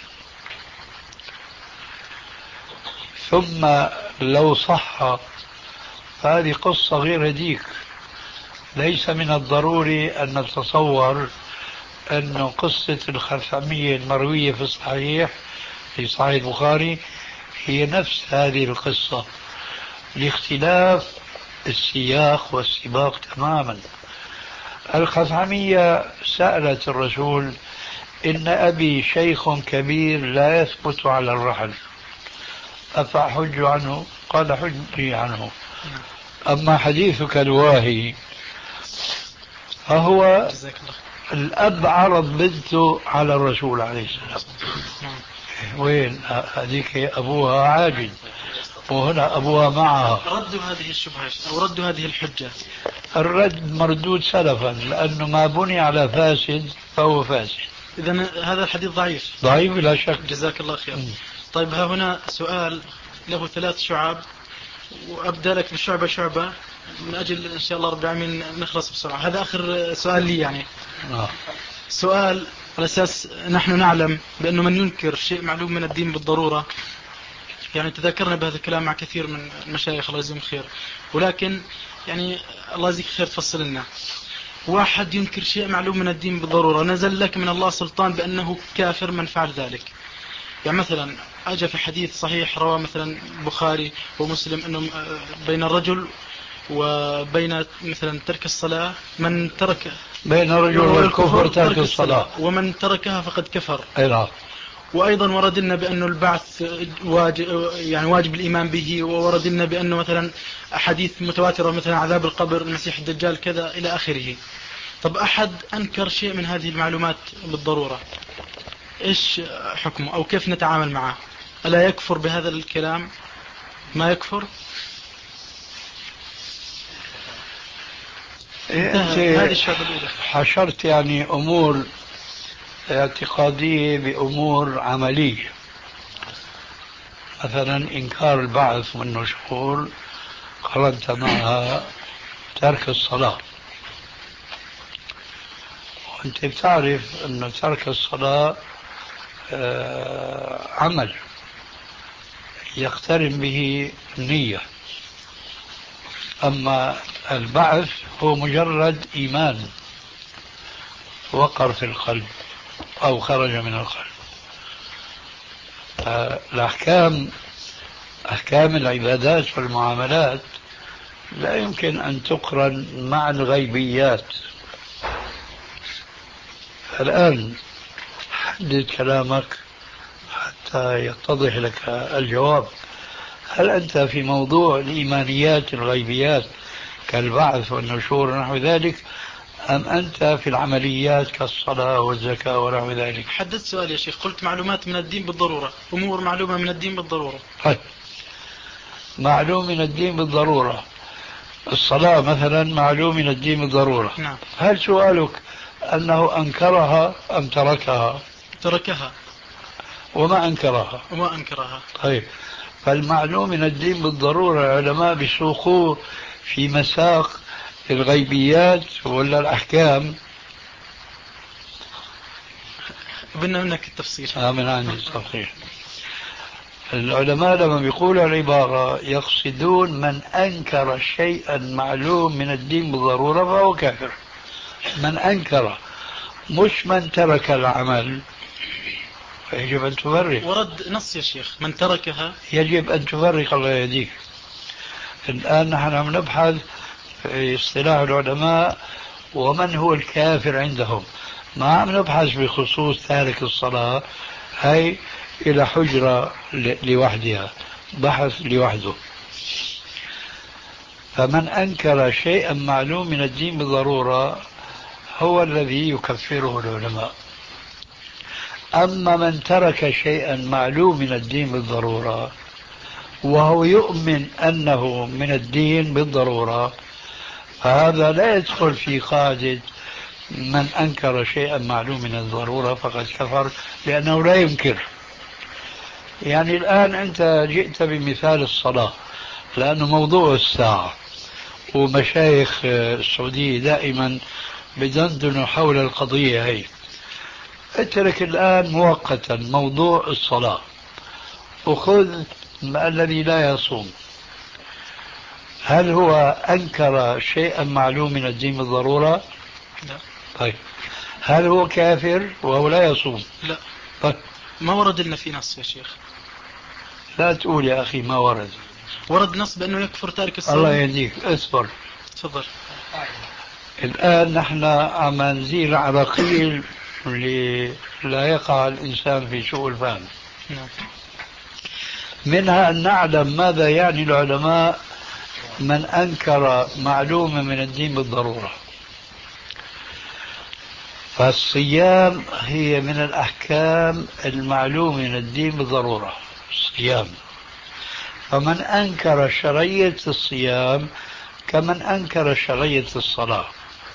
ثم لو صح فهذه قصة غير هديك، ليس من الضروري أن نتصور أن قصة الخثعمية المروية في الصحيح في صحيح البخاري هي نفس هذه القصة، لاختلاف السياق والسباق تماما. الخثعمية سألت الرسول: إن أبي شيخ كبير لا يثبت على الرحل أفأحج عنه؟ قال: حجي عنه. أما حديثك الواهي فهو الأب عرض بنته على الرسول عليه السلام، وين هذيك أبوها عاجز وهنا أبوها معها. ردوا هذه الشبهة أو ردوا هذه الحجة؟ الرد مردود سلفا، لأنه ما بني على فاسد فهو فاسد. إذن هذا الحديث ضعيف. ضعيف بلا شك. جزاك الله خير. م. طيب ها هنا سؤال له ثلاث شعب، وأبدأ لك بشعبة شعبة من أجل إن شاء الله رب العالمين نخلص بسرعة. هذا آخر سؤال لي يعني. آه. سؤال على أساس نحن نعلم بأنه من ينكر شيء معلوم من الدين بالضرورة، يعني تذكرنا بهذا الكلام مع كثير من المشايخ الله يجزيهم خير، ولكن يعني الله يجزيك خير تفصل لنا. واحد ينكر شيء معلوم من الدين بالضرورة، نزل لك من الله سلطان بأنه كافر من فعل ذلك. يعني مثلا أجى في حديث صحيح رواه مثلا البخاري ومسلم أنه بين الرجل وبين مثلا ترك الصلاة من ترك بين الرجل والكفر ترك الصلاة، ومن تركها فقد كفر. أيضا وأيضا ورد لنا بأنه البعث واجب، يعني واجب الإيمان به، وورد لنا بأنه مثلا أحاديث متواترة مثلا عذاب القبر المسيح الدجال كذا إلى آخره. طب أحد أنكر شيء من هذه المعلومات بالضرورة، إيش حكمه أو كيف نتعامل معه؟ ألا يكفر بهذا الكلام؟ ما يكفر؟ إيه حشرت يعني أمور اعتقادية بأمور عملية، مثلا إنكار البعث والنشور قرنت معها ترك الصلاة، وأنت بتعرف أن ترك الصلاة عمل يقترن به النية، أما البعث هو مجرد إيمان وقر في القلب أو خرج من القلب. الأحكام أحكام العبادات والمعاملات لا يمكن أن تقرن مع الغيبيات. الآن حدد كلامك حتى يتضح لك الجواب. هل أنت في موضوع الإيمانيات الغيبيات كالبعث والنشور ونحو ذلك، أم أنت في العمليات كالصلاة والزكاة ونحو ذلك؟ حددت سؤال يا شيخ، قلت معلومات من الدين بالضرورة، أمور معلومة من الدين بالضرورة. طيب معلوم من الدين بالضرورة، الصلاة مثلا معلوم من الدين بالضرورة. نعم. هل سؤالك أنه أنكرها أم تركها؟ تركها. وما أنكرها؟ وما أنكرها. طيب فالمعلوم من الدين بالضرورة العلماء بيسوقوه في مساق الغيبيات ولا الأحكام؟ بدنا منك التفصيل. آه من عندي التفصيل. العلماء لما بيقولوا العبارة يقصدون من أنكر شيئا معلوم من الدين بالضرورة فهو كافر. من أنكر، مش من ترك العمل، يجب أن تفرق. ورد نص يا شيخ من تركها. يجب أن تفرق، الله يهديك. الآن نحن عم نبحث في اصطلاح العلماء ومن هو الكافر عندهم، ما عم نبحث بخصوص تارك الصلاة، هي إلى حجرة لوحدها، بحث لوحده. فمن أنكر شيئا معلوم من الدين بالضرورة هو الذي يكفره العلماء. أما من ترك شيئا معلوم من الدين بالضرورة وهو يؤمن أنه من الدين بالضرورة فهذا لا يدخل في قاعدة من أنكر شيئا معلوم من الضرورة فقد كفر، لأنه لا ينكر. يعني الآن أنت جئت بمثال الصلاة لأنه موضوع الساعة، ومشايخ السعودية دائما بدندنوا حول القضية هي. اترك الآن مؤقتا موضوع الصلاة وخذ الذي لا يصوم. هل هو أنكر شيئا معلوم من الدين بالضرورة؟ لا. طيب هل هو كافر وهو لا يصوم؟ لا. طيب ما ورد لنا في نص يا شيخ. لا تقول يا أخي ما ورد. ورد نص بأنه يكفر تارك الصلاة. الله يهديك، اصبر. تفضل. الآن نحن عم نزيل عراقيل لا يقع الإنسان في سوء الفهم. نعم. منها أن نعلم ماذا يعني العلماء من أنكر معلومة من الدين بالضرورة. فالصيام هي من الأحكام المعلومة من الدين بالضرورة، الصيام. فمن أنكر شرعية الصيام كمن أنكر شرعية الصلاة،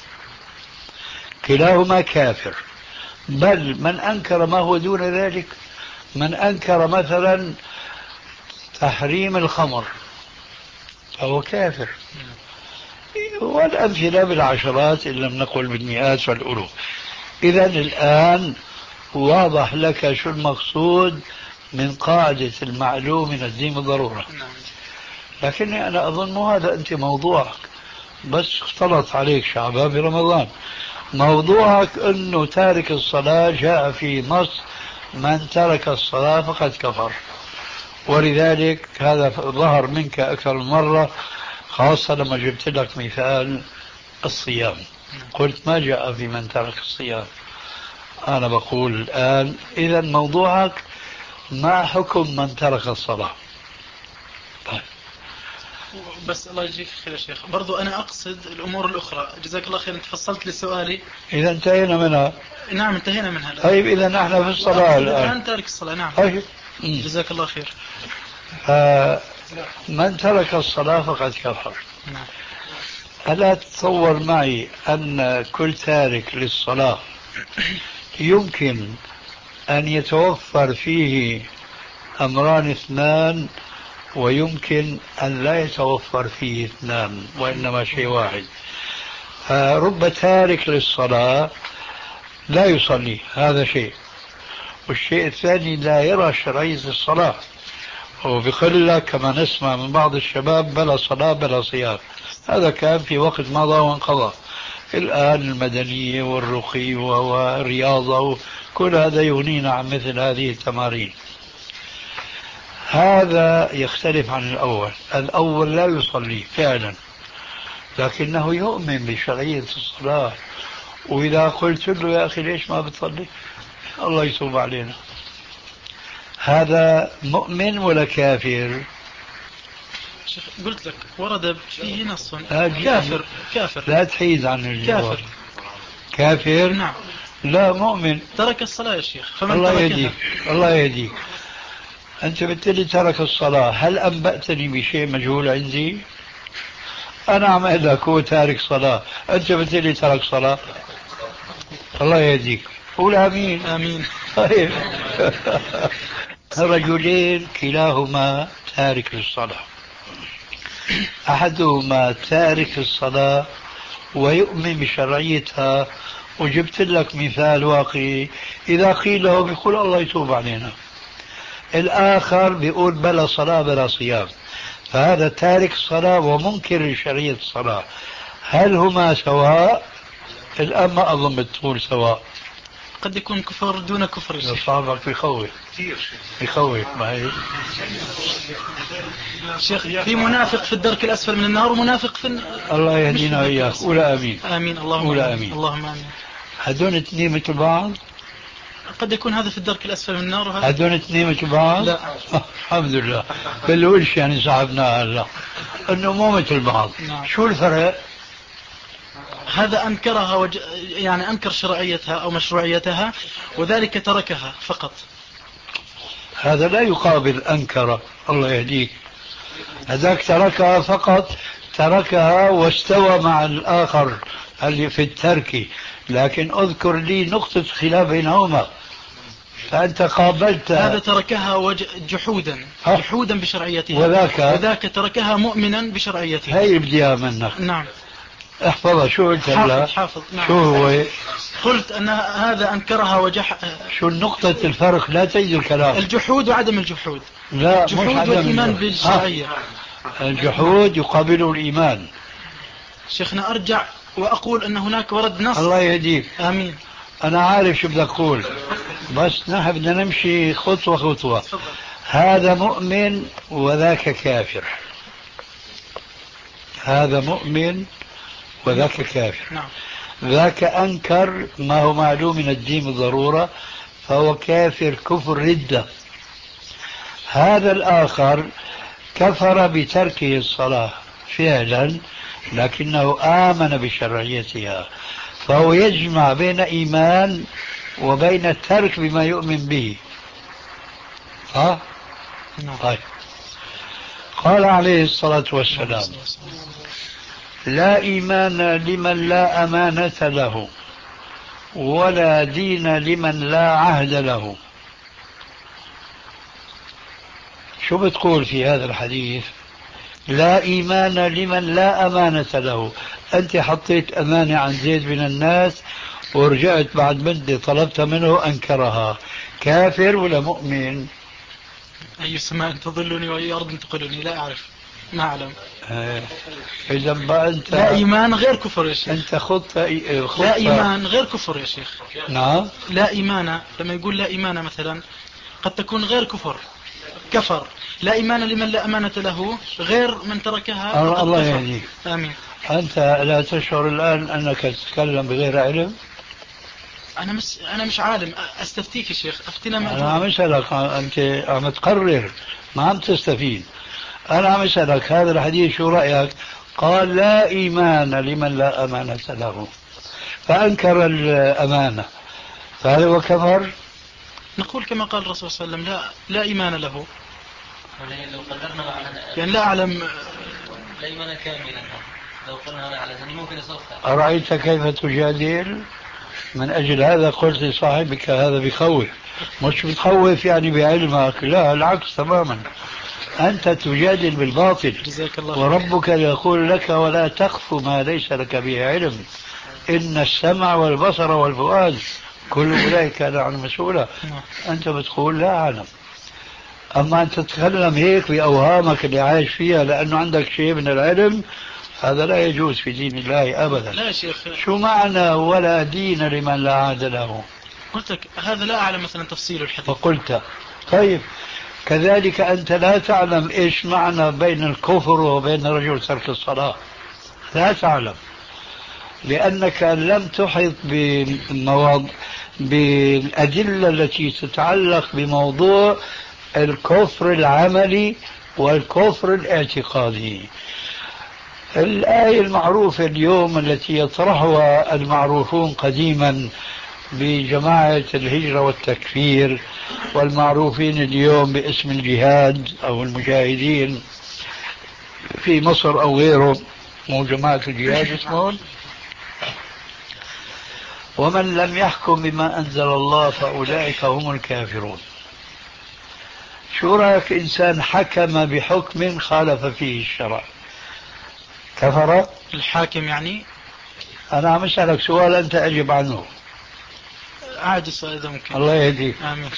كلاهما كافر. بل من أنكر ما هو دون ذلك، من أنكر مثلا تحريم الخمر فهو كافر. والأمثلة بالعشرات إن لم نقل بالمئات والألوف. إذا الآن واضح لك شو المقصود من قاعدة المعلوم من الدين بالضرورة. لكني أنا أظن مو هذا أنت موضوعك، بس اختلط عليك شعبان برمضان. موضوعك أنه تارك الصلاة جاء في نص من ترك الصلاة فقد كفر، ولذلك هذا ظهر منك أكثر من مرة، خاصة لما جبت لك مثال الصيام. قلت ما جاء في من ترك الصيام. أنا بقول الآن إذا موضوعك ما حكم من ترك الصلاة. طيب. بس الله يجزيك خير يا شيخ، برضو أنا أقصد الأمور الأخرى. جزاك الله خير، أنت فصلت لسؤالي. إذا انتهينا منها. نعم انتهينا منها. طيب إذا نحن في الصلاة الآن. الآن تارك الصلاة. نعم. طيب. جزاك الله خير. من ترك الصلاة فقد كفر. نعم. ألا تتصور معي أن كل تارك للصلاة يمكن أن يتوفر فيه أمران اثنان، ويمكن أن لا يتوفر فيه اثنان وإنما شيء واحد. رب تارك للصلاة لا يصلي، هذا شيء. والشيء الثاني لا يرى شرعية الصلاة، وبقول لك كما نسمع من بعض الشباب بلا صلاة بلا صيام. هذا كان في وقت مضى وانقضى. الآن المدنية والرقي والرياضة كل هذا يغنينا عن مثل هذه التمارين. هذا يختلف عن الأول. الأول لا يصلي فعلا لكنه يؤمن بشرعية الصلاة، وإذا قلت له يا أخي ليش ما بتصلي الله يتوب علينا، هذا مؤمن ولا كافر؟ قلت لك ورد فيه نص كافر. كافر لا تحيد عن الجواب. كافر. كافر. نعم. لا مؤمن. ترك الصلاة يا شيخ. فمن الله تركها. يهديك الله يهديك. أنت بالتالي ترك الصلاة، هل أنبأتني بشيء مجهول عندي؟ أنا عم أقول لك هو تارك صلاة، أنت بالتالي ترك صلاة. الله يهديك. قول آمين. آمين. طيب. رجلين كلاهما تارك للصلاة، أحدهما تارك الصلاة ويؤمن بشرعيتها، وجبت لك مثال واقعي إذا قيل له بيقول الله يتوب علينا. الآخر بيقول بلا صلاة بلا صيام، فهذا تارك الصلاة ومنكر لشرعية الصلاة. هل هما سواء؟ الآن ما أظن بتقول سواء. قد يكون كفر دون كفر. صعبك بيخوف بيخوف ما هي شيخ. في منافق في الدرك الأسفل من النار ومنافق في النار. الله يهدينا وإياك. قول آمين. آمين. اللهم قول آمين. آمين. اللهم آمين. هدول اثنين مثل بعض؟ قد يكون هذا في الدرك الأسفل من النار وهذا. هدول اثنين مثل بعض؟ لا. الحمد لله. بالولش يعني صاحبنا هلا انه مو مثل بعض. نعم. شو الفرق؟ هذا أنكرها وج... يعني أنكر شرعيتها أو مشروعيتها وذلك تركها فقط. هذا لا يقابل أنكر. الله يهديك. هذاك تركها فقط، تركها واستوى مع الآخر اللي في الترك، لكن أذكر لي نقطة خلاف بينهما. فأنت قابلت هذا تركها وج... جحودا جحودا بشرعيتها، وذاك وذاك تركها مؤمنا بشرعيتها. هي بديها منك. نعم. احفظها. شو قلت هلا؟ حافظ حافظ. نعم. شو هو؟ قلت أن هذا أنكرها وجح. شو نقطة الفرق؟ لا تجد الكلام. الجحود وعدم الجحود. لا، الجحود مش عدم والإيمان الجحود. بالشرعية. الجحود يقابله الإيمان. شيخنا أرجع وأقول أن هناك ورد نص. الله يهديك. آمين. أنا عارف شو بدك تقول، بس نحن بدنا نمشي خطوة خطوة. هذا مؤمن وذاك كافر. هذا مؤمن وذاك كافر. نعم. ذاك أنكر ما هو معلوم من الدين بالضرورة، فهو كافر كفر ردة. هذا الآخر كفر بتركه الصلاة فعلا، لكنه آمن بشرعيتها، فهو يجمع بين إيمان وبين الترك بما يؤمن به. ها؟ طيب. قال عليه الصلاة والسلام: لا إيمان لمن لا أمانة له، ولا دين لمن لا عهد له. شو بتقول في هذا الحديث؟ لا إيمان لمن لا أمانة له. أنت حطيت أمانة عن زيد من الناس ورجعت بعد مدة طلبت منه أنكرها. كافر ولا مؤمن؟ أي سماء تظلني وأي أرض تقلني لا أعرف، ما أعلم. إذا بقى أنت لا إيمان غير كفر يا شيخ. أنت خطة خطة لا إيمان غير كفر يا شيخ. نعم. لا إيمان لما يقول لا إيمان مثلا قد تكون غير كفر، كفر. لا إيمان لمن لا أمانة له غير من تركها. الله, الله يهديك. آمين. أنت لا تشعر الآن أنك تتكلم بغير علم؟ أنا مش أنا مش عالم، أستفتيك يا شيخ. أفتنا ما أنا عم أسألك، أنت عم تقرر ما عم تستفيد. أنا عم أسألك هذا الحديث شو رأيك؟ قال لا إيمان لمن لا أمانة له، فأنكر الأمانة، فهل هو كفر؟ نقول كما قال الرسول صلى الله عليه وسلم: لا لا إيمان له. يعني لا أعلم. لا إيمان كاملا. لو قلنا على ذلك ممكن يصفها. أرأيت كيف تجادل؟ من أجل هذا قلت لصاحبك هذا بخوف. مش بتخوف يعني بعلمك، لا العكس تماما. أنت تجادل بالباطل، وربك يقول لك: ولا تخف ما ليس لك به علم، إن السمع والبصر والفؤاد كل أولئك كان عنه مسؤولا. أنت بتقول لا أعلم. أما أن تتكلم هيك بأوهامك اللي عايش فيها لأنه عندك شيء من العلم، هذا لا يجوز في دين الله أبدا. لا شيخ. شو معنى ولا دين لمن لا عهد له؟ قلت لك هذا لا أعلم مثلا تفصيل الحديث. وقلت طيب كذلك أنت لا تعلم إيش معنى بين الكفر وبين رجل ترك الصلاة، لا تعلم، لأنك لم تحط بالمواض... بالأدلة التي تتعلق بموضوع الكفر العملي والكفر الاعتقادي. الآية المعروفة اليوم التي يطرحها المعروفون قديما بجماعة الهجرة والتكفير، والمعروفين اليوم باسم الجهاد أو المجاهدين في مصر أو غيره، مو جماعة الجهاد اسمهم: ومن لم يحكم بما أنزل الله فأولئك هم الكافرون. شو رأيك إنسان حكم بحكم خالف فيه الشرع، كفر؟ الحاكم يعني؟ أنا عم أسألك سؤال أنت أجب عنه. عادي السؤال إذا ممكن. الله يهديك. آمين.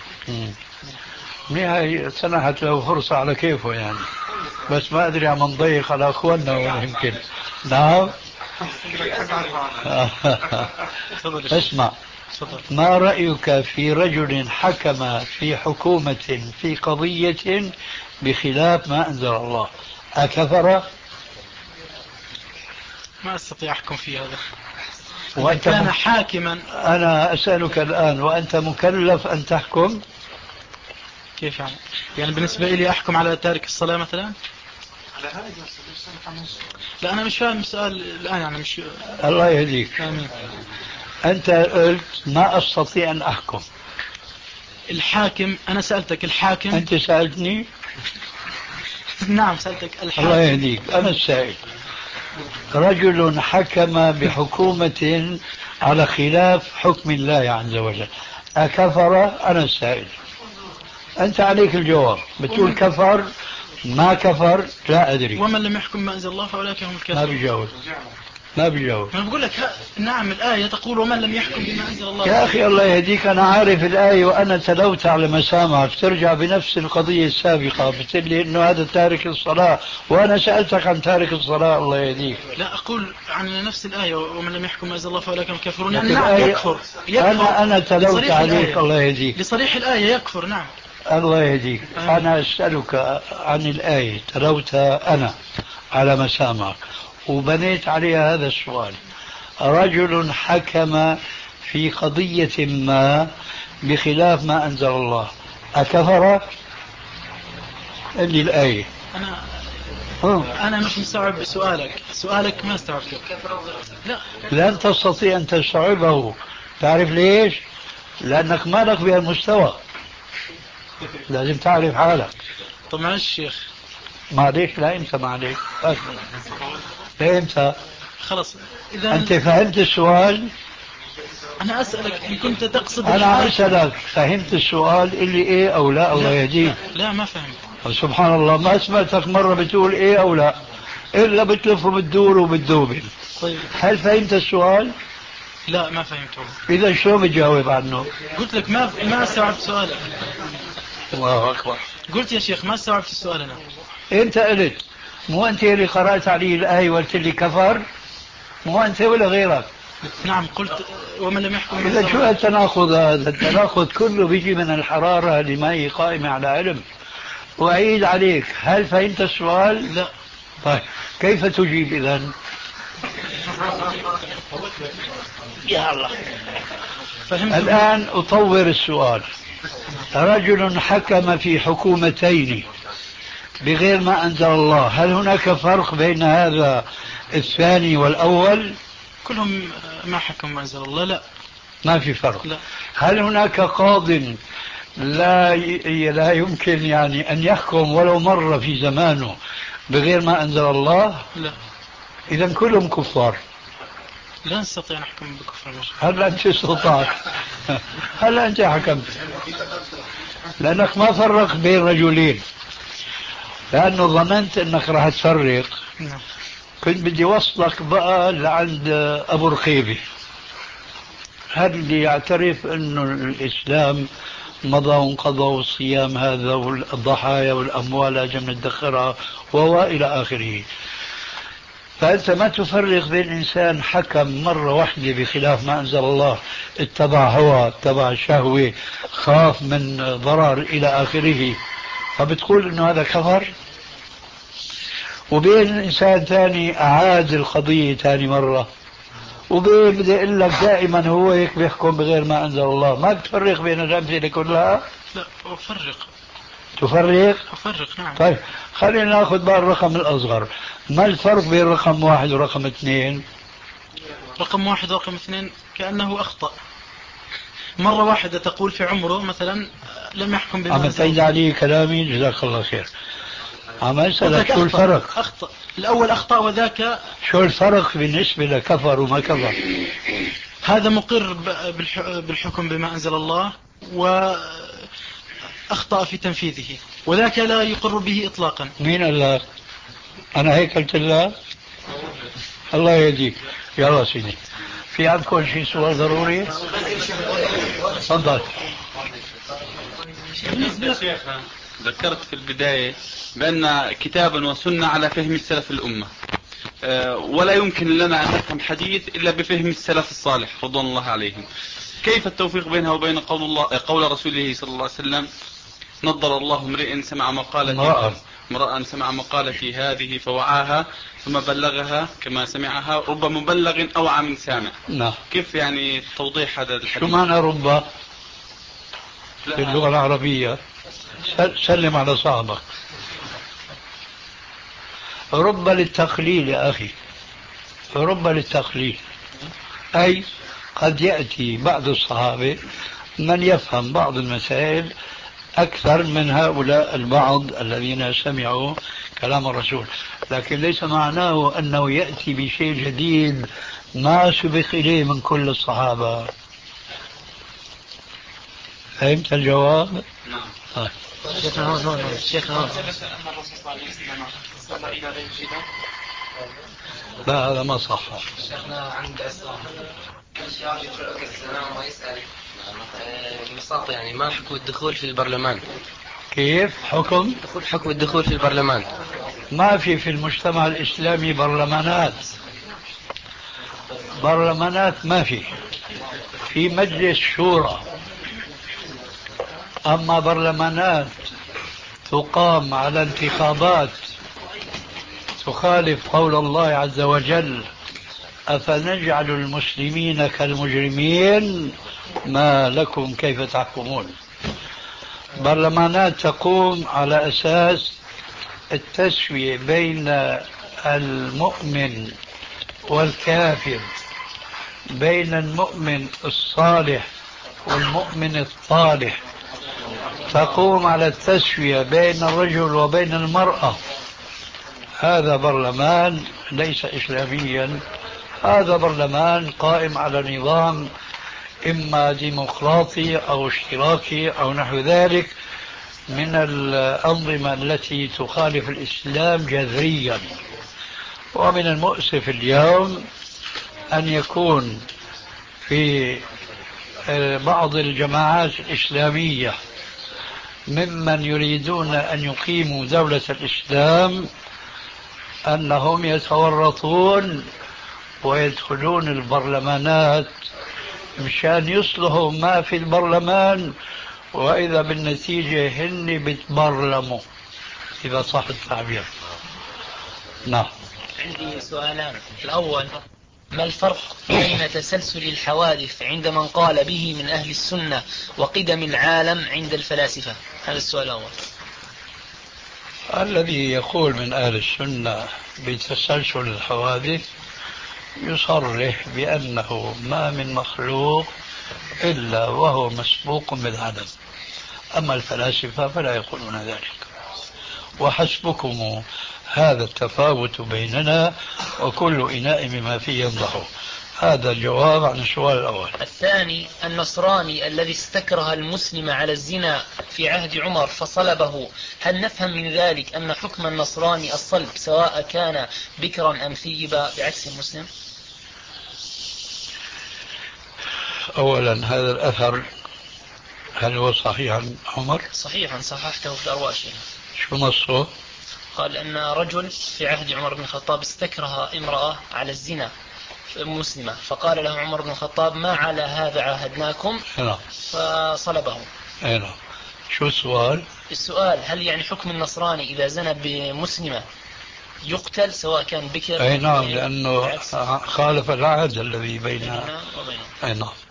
منيح سنحت له فرصة على كيفه يعني، بس ما أدري عم نضيق على أخواننا ولا يمكن. نعم. اسمع، ما رأيك في رجل حكم في حكومة في قضية بخلاف ما أنزل الله، أكفر؟ ما أستطيع أحكم في هذا. وأنت كان م... حاكما. أنا أسألك الآن، وأنت مكلف أن تحكم؟ كيف يعني؟ يعني بالنسبة لي أحكم على تارك الصلاة مثلا؟ لا أنا مش فاهم السؤال الآن يعني مش. الله يهديك. آمين. أنت قلت ما أستطيع أن أحكم. الحاكم، أنا سألتك الحاكم. أنت سألتني؟ نعم سألتك الحاكم. الله يهديك، أنا السائل. رجل حكم بحكومة على خلاف حكم الله عز وجل، أكفر؟ أنا السائل. أنت عليك الجواب، بتقول كفر ما كفر لا أدري. ومن لم يحكم ما أنزل الله فأولئك هم الكافرون. ما بيجاوب ما بيجاوب. أنا بقول لك نعم الآية تقول ومن لم يحكم بما أنزل الله. يا أخي الله يهديك، أنا عارف الآية وأنا تلوت على مسامعك، ترجع بنفس القضية السابقة بتقول لي إنه هذا تارك الصلاة، وأنا سألتك عن تارك الصلاة. الله يهديك. لا أقول عن نفس الآية ومن لم يحكم ما أنزل الله فأولئك هم الكافرون. يعني نعم يكفر. يكفر. أنا أنا تلوت عليك. الله يهديك. لصريح الآية يكفر. نعم. الله يهديك. أنا أسألك عن الآية تلوتها أنا على مسامعك وبنيت عليها هذا السؤال. رجل حكم في قضية ما بخلاف ما أنزل الله، أكفر؟ اللي الآية. أنا أنا مش مستوعب سؤالك. سؤالك ما استوعبته. لا لن تستطيع أن تستوعبه. تعرف ليش؟ لأنك مالك بهالمستوى، لازم تعرف حالك. طب معلش شيخ. معلش. لا أنت معلش. لا أنت خلاص. إذا أنت فهمت السؤال. أنا أسألك إن كنت تقصد. أنا أسألك فهمت السؤال اللي إيه أو لا؟ الله يهديك. لا, لا ما فهمت. سبحان الله، ما سمعتك مرة بتقول إيه أو لا، إلا بتلف وبتدور وبتدوبل. طيب هل فهمت السؤال؟ لا ما فهمته. إذا شو بتجاوب عنه؟ قلت لك ما ما استوعبت سؤالك. الله أكبر. قلت يا شيخ ما استوعبت السؤال. أنا أنت قلت، مو أنت اللي قرأت عليه الآية وقلت لي كفر؟ مو أنت ولا غيرك؟ نعم قلت ومن لم يحكم. إذا شو التناقض هذا؟ التناقض كله بيجي من الحرارة اللي ما هي قائمة على علم. وأعيد عليك، هل فهمت السؤال؟ لا. طيب كيف تجيب إذن؟ يا الله. فهمت. الآن أطور السؤال. رجل حكم في حكومتين بغير ما أنزل الله، هل هناك فرق بين هذا الثاني والأول؟ كلهم ما حكم ما أنزل الله. لا ما في فرق. لا. هل هناك قاض لا لا يمكن يعني أن يحكم ولو مرة في زمانه بغير ما أنزل الله؟ لا. إذن كلهم كفار. لا نستطيع أن نحكم بكفر. هل أنت استطعت؟ هل أنت حكمت؟ لأنك ما فرق بين رجلين، لأنه ظننت أنك راح تفرق. نعم. كنت بدي وصلك بقى لعند أبو رقيبة، هذا اللي يعترف أنه الإسلام مضى وانقضى والصيام هذا والضحايا والأموال لازم ندخرها وإلى آخره. فأنت ما تفرق بين إنسان حكم مرة واحدة بخلاف ما أنزل الله، اتبع هوى اتبع شهوة خاف من ضرر إلى آخره، فبتقول إنه هذا كفر. وبين إنسان ثاني أعاد القضية ثاني مرة، وبين بدي أقول لك دائما هو هيك بيحكم بغير ما أنزل الله. ما بتفرق بين الأمثلة كلها؟ لا أفرق. تفرق؟ أفرق نعم. طيب خلينا ناخذ بقى الرقم الأصغر. ما الفرق بين رقم واحد ورقم اثنين؟ رقم واحد ورقم اثنين كأنه أخطأ. مرة واحدة تقول في عمره مثلا لم يحكم بما عم تعيد علي كلامي؟ جزاك الله خير. عم أسألك شو الفرق؟ أخطأ. الأول أخطأ وذاك. شو الفرق بالنسبة لكفر وما كفر؟ هذا مقر بالحكم بما أنزل الله وأخطأ في تنفيذه، وذاك لا يقر به إطلاقا. مين قال لك؟ أنا هيك قلت لك؟ الله يهديك. يلا سيدي، في عندكم شيء سؤال ضروري؟ تفضل. ذكرت في البداية بأن كتابا وسنة على فهم السلف الأمة، ولا يمكن لنا أن نفهم حديث إلا بفهم السلف الصالح رضوان الله عليهم. كيف التوفيق بينها وبين قول الله قول رسوله صلى الله عليه وسلم نضر الله امرئ سمع مقالتي امرأ سمع مقالتي هذه فوعاها ثم بلغها كما سمعها رب مبلغ أوعى من سامع. نعم. كيف يعني توضيح هذا الحديث؟ شو معنى رب في اللغة العربية؟ سلم على صاحبك. رب للتقليل يا أخي، رب للتقليل، أي قد يأتي بعض الصحابة من يفهم بعض المسائل أكثر من هؤلاء البعض الذين سمعوا كلام الرسول، لكن ليس معناه أنه يأتي بشيء جديد ما سبق إليه من كل الصحابة. فهمت الجواب؟ نعم. شيخنا هون هون شيخنا هون. لا هذا ما صح. شيخنا عند السلام الشاب يقرأك السلام ويسأل ببساطة يعني ما حكم الدخول في البرلمان؟ كيف حكم؟ حكم الدخول في البرلمان. ما في في المجتمع الإسلامي برلمانات، برلمانات ما في، في مجلس شورى. أما برلمانات تقام على انتخابات تخالف قول الله عز وجل أفنجعل المسلمين كالمجرمين ما لكم كيف تحكمون. برلمانات تقوم على أساس التسوية بين المؤمن والكافر، بين المؤمن الصالح والمؤمن الطالح، تقوم على التسوية بين الرجل وبين المرأة. هذا برلمان ليس إسلاميا، هذا برلمان قائم على نظام إما ديمقراطي أو اشتراكي أو نحو ذلك من الأنظمة التي تخالف الإسلام جذريا. ومن المؤسف اليوم أن يكون في بعض الجماعات الإسلامية ممن يريدون أن يقيموا دولة الإسلام أنهم يتورطون ويدخلون البرلمانات مشان يصلحوا ما في البرلمان، وإذا بالنتيجة هن بتبرلموا إذا صح التعبير. نعم. عندي سؤالان. الأول، ما الفرق بين تسلسل الحوادث عند من قال به من أهل السنة وقدم العالم عند الفلاسفة؟ هذا السؤال الأول. الذي يقول من أهل السنة بتسلسل الحوادث يصرح بأنه ما من مخلوق إلا وهو مسبوق بالعدم، أما الفلاسفة فلا يقولون ذلك. وحسبكم هذا التفاوت بيننا وكل إناء بما فيه ينضح. هذا الجواب عن السؤال الأول. الثاني، النصراني الذي استكره المسلم على الزنا في عهد عمر فصلبه، هل نفهم من ذلك أن حكم النصراني الصلب سواء كان بكرا أم ثيبا بعكس المسلم؟ أولا هذا الأثر هل هو صحيح عن عمر؟ صحيحا، صححته في الأرواش. شو نصه؟ قال أن رجل في عهد عمر بن الخطاب استكره امرأة على الزنا مسلمة، فقال له عمر بن الخطاب ما على هذا عاهدناكم، فصلبه. أينا. شو السؤال؟ السؤال، هل يعني حكم النصراني إذا زنى بمسلمة يقتل سواء كان بكر؟ أي نعم، لأنه خالف العهد الذي بيننا وبينه. أي نعم.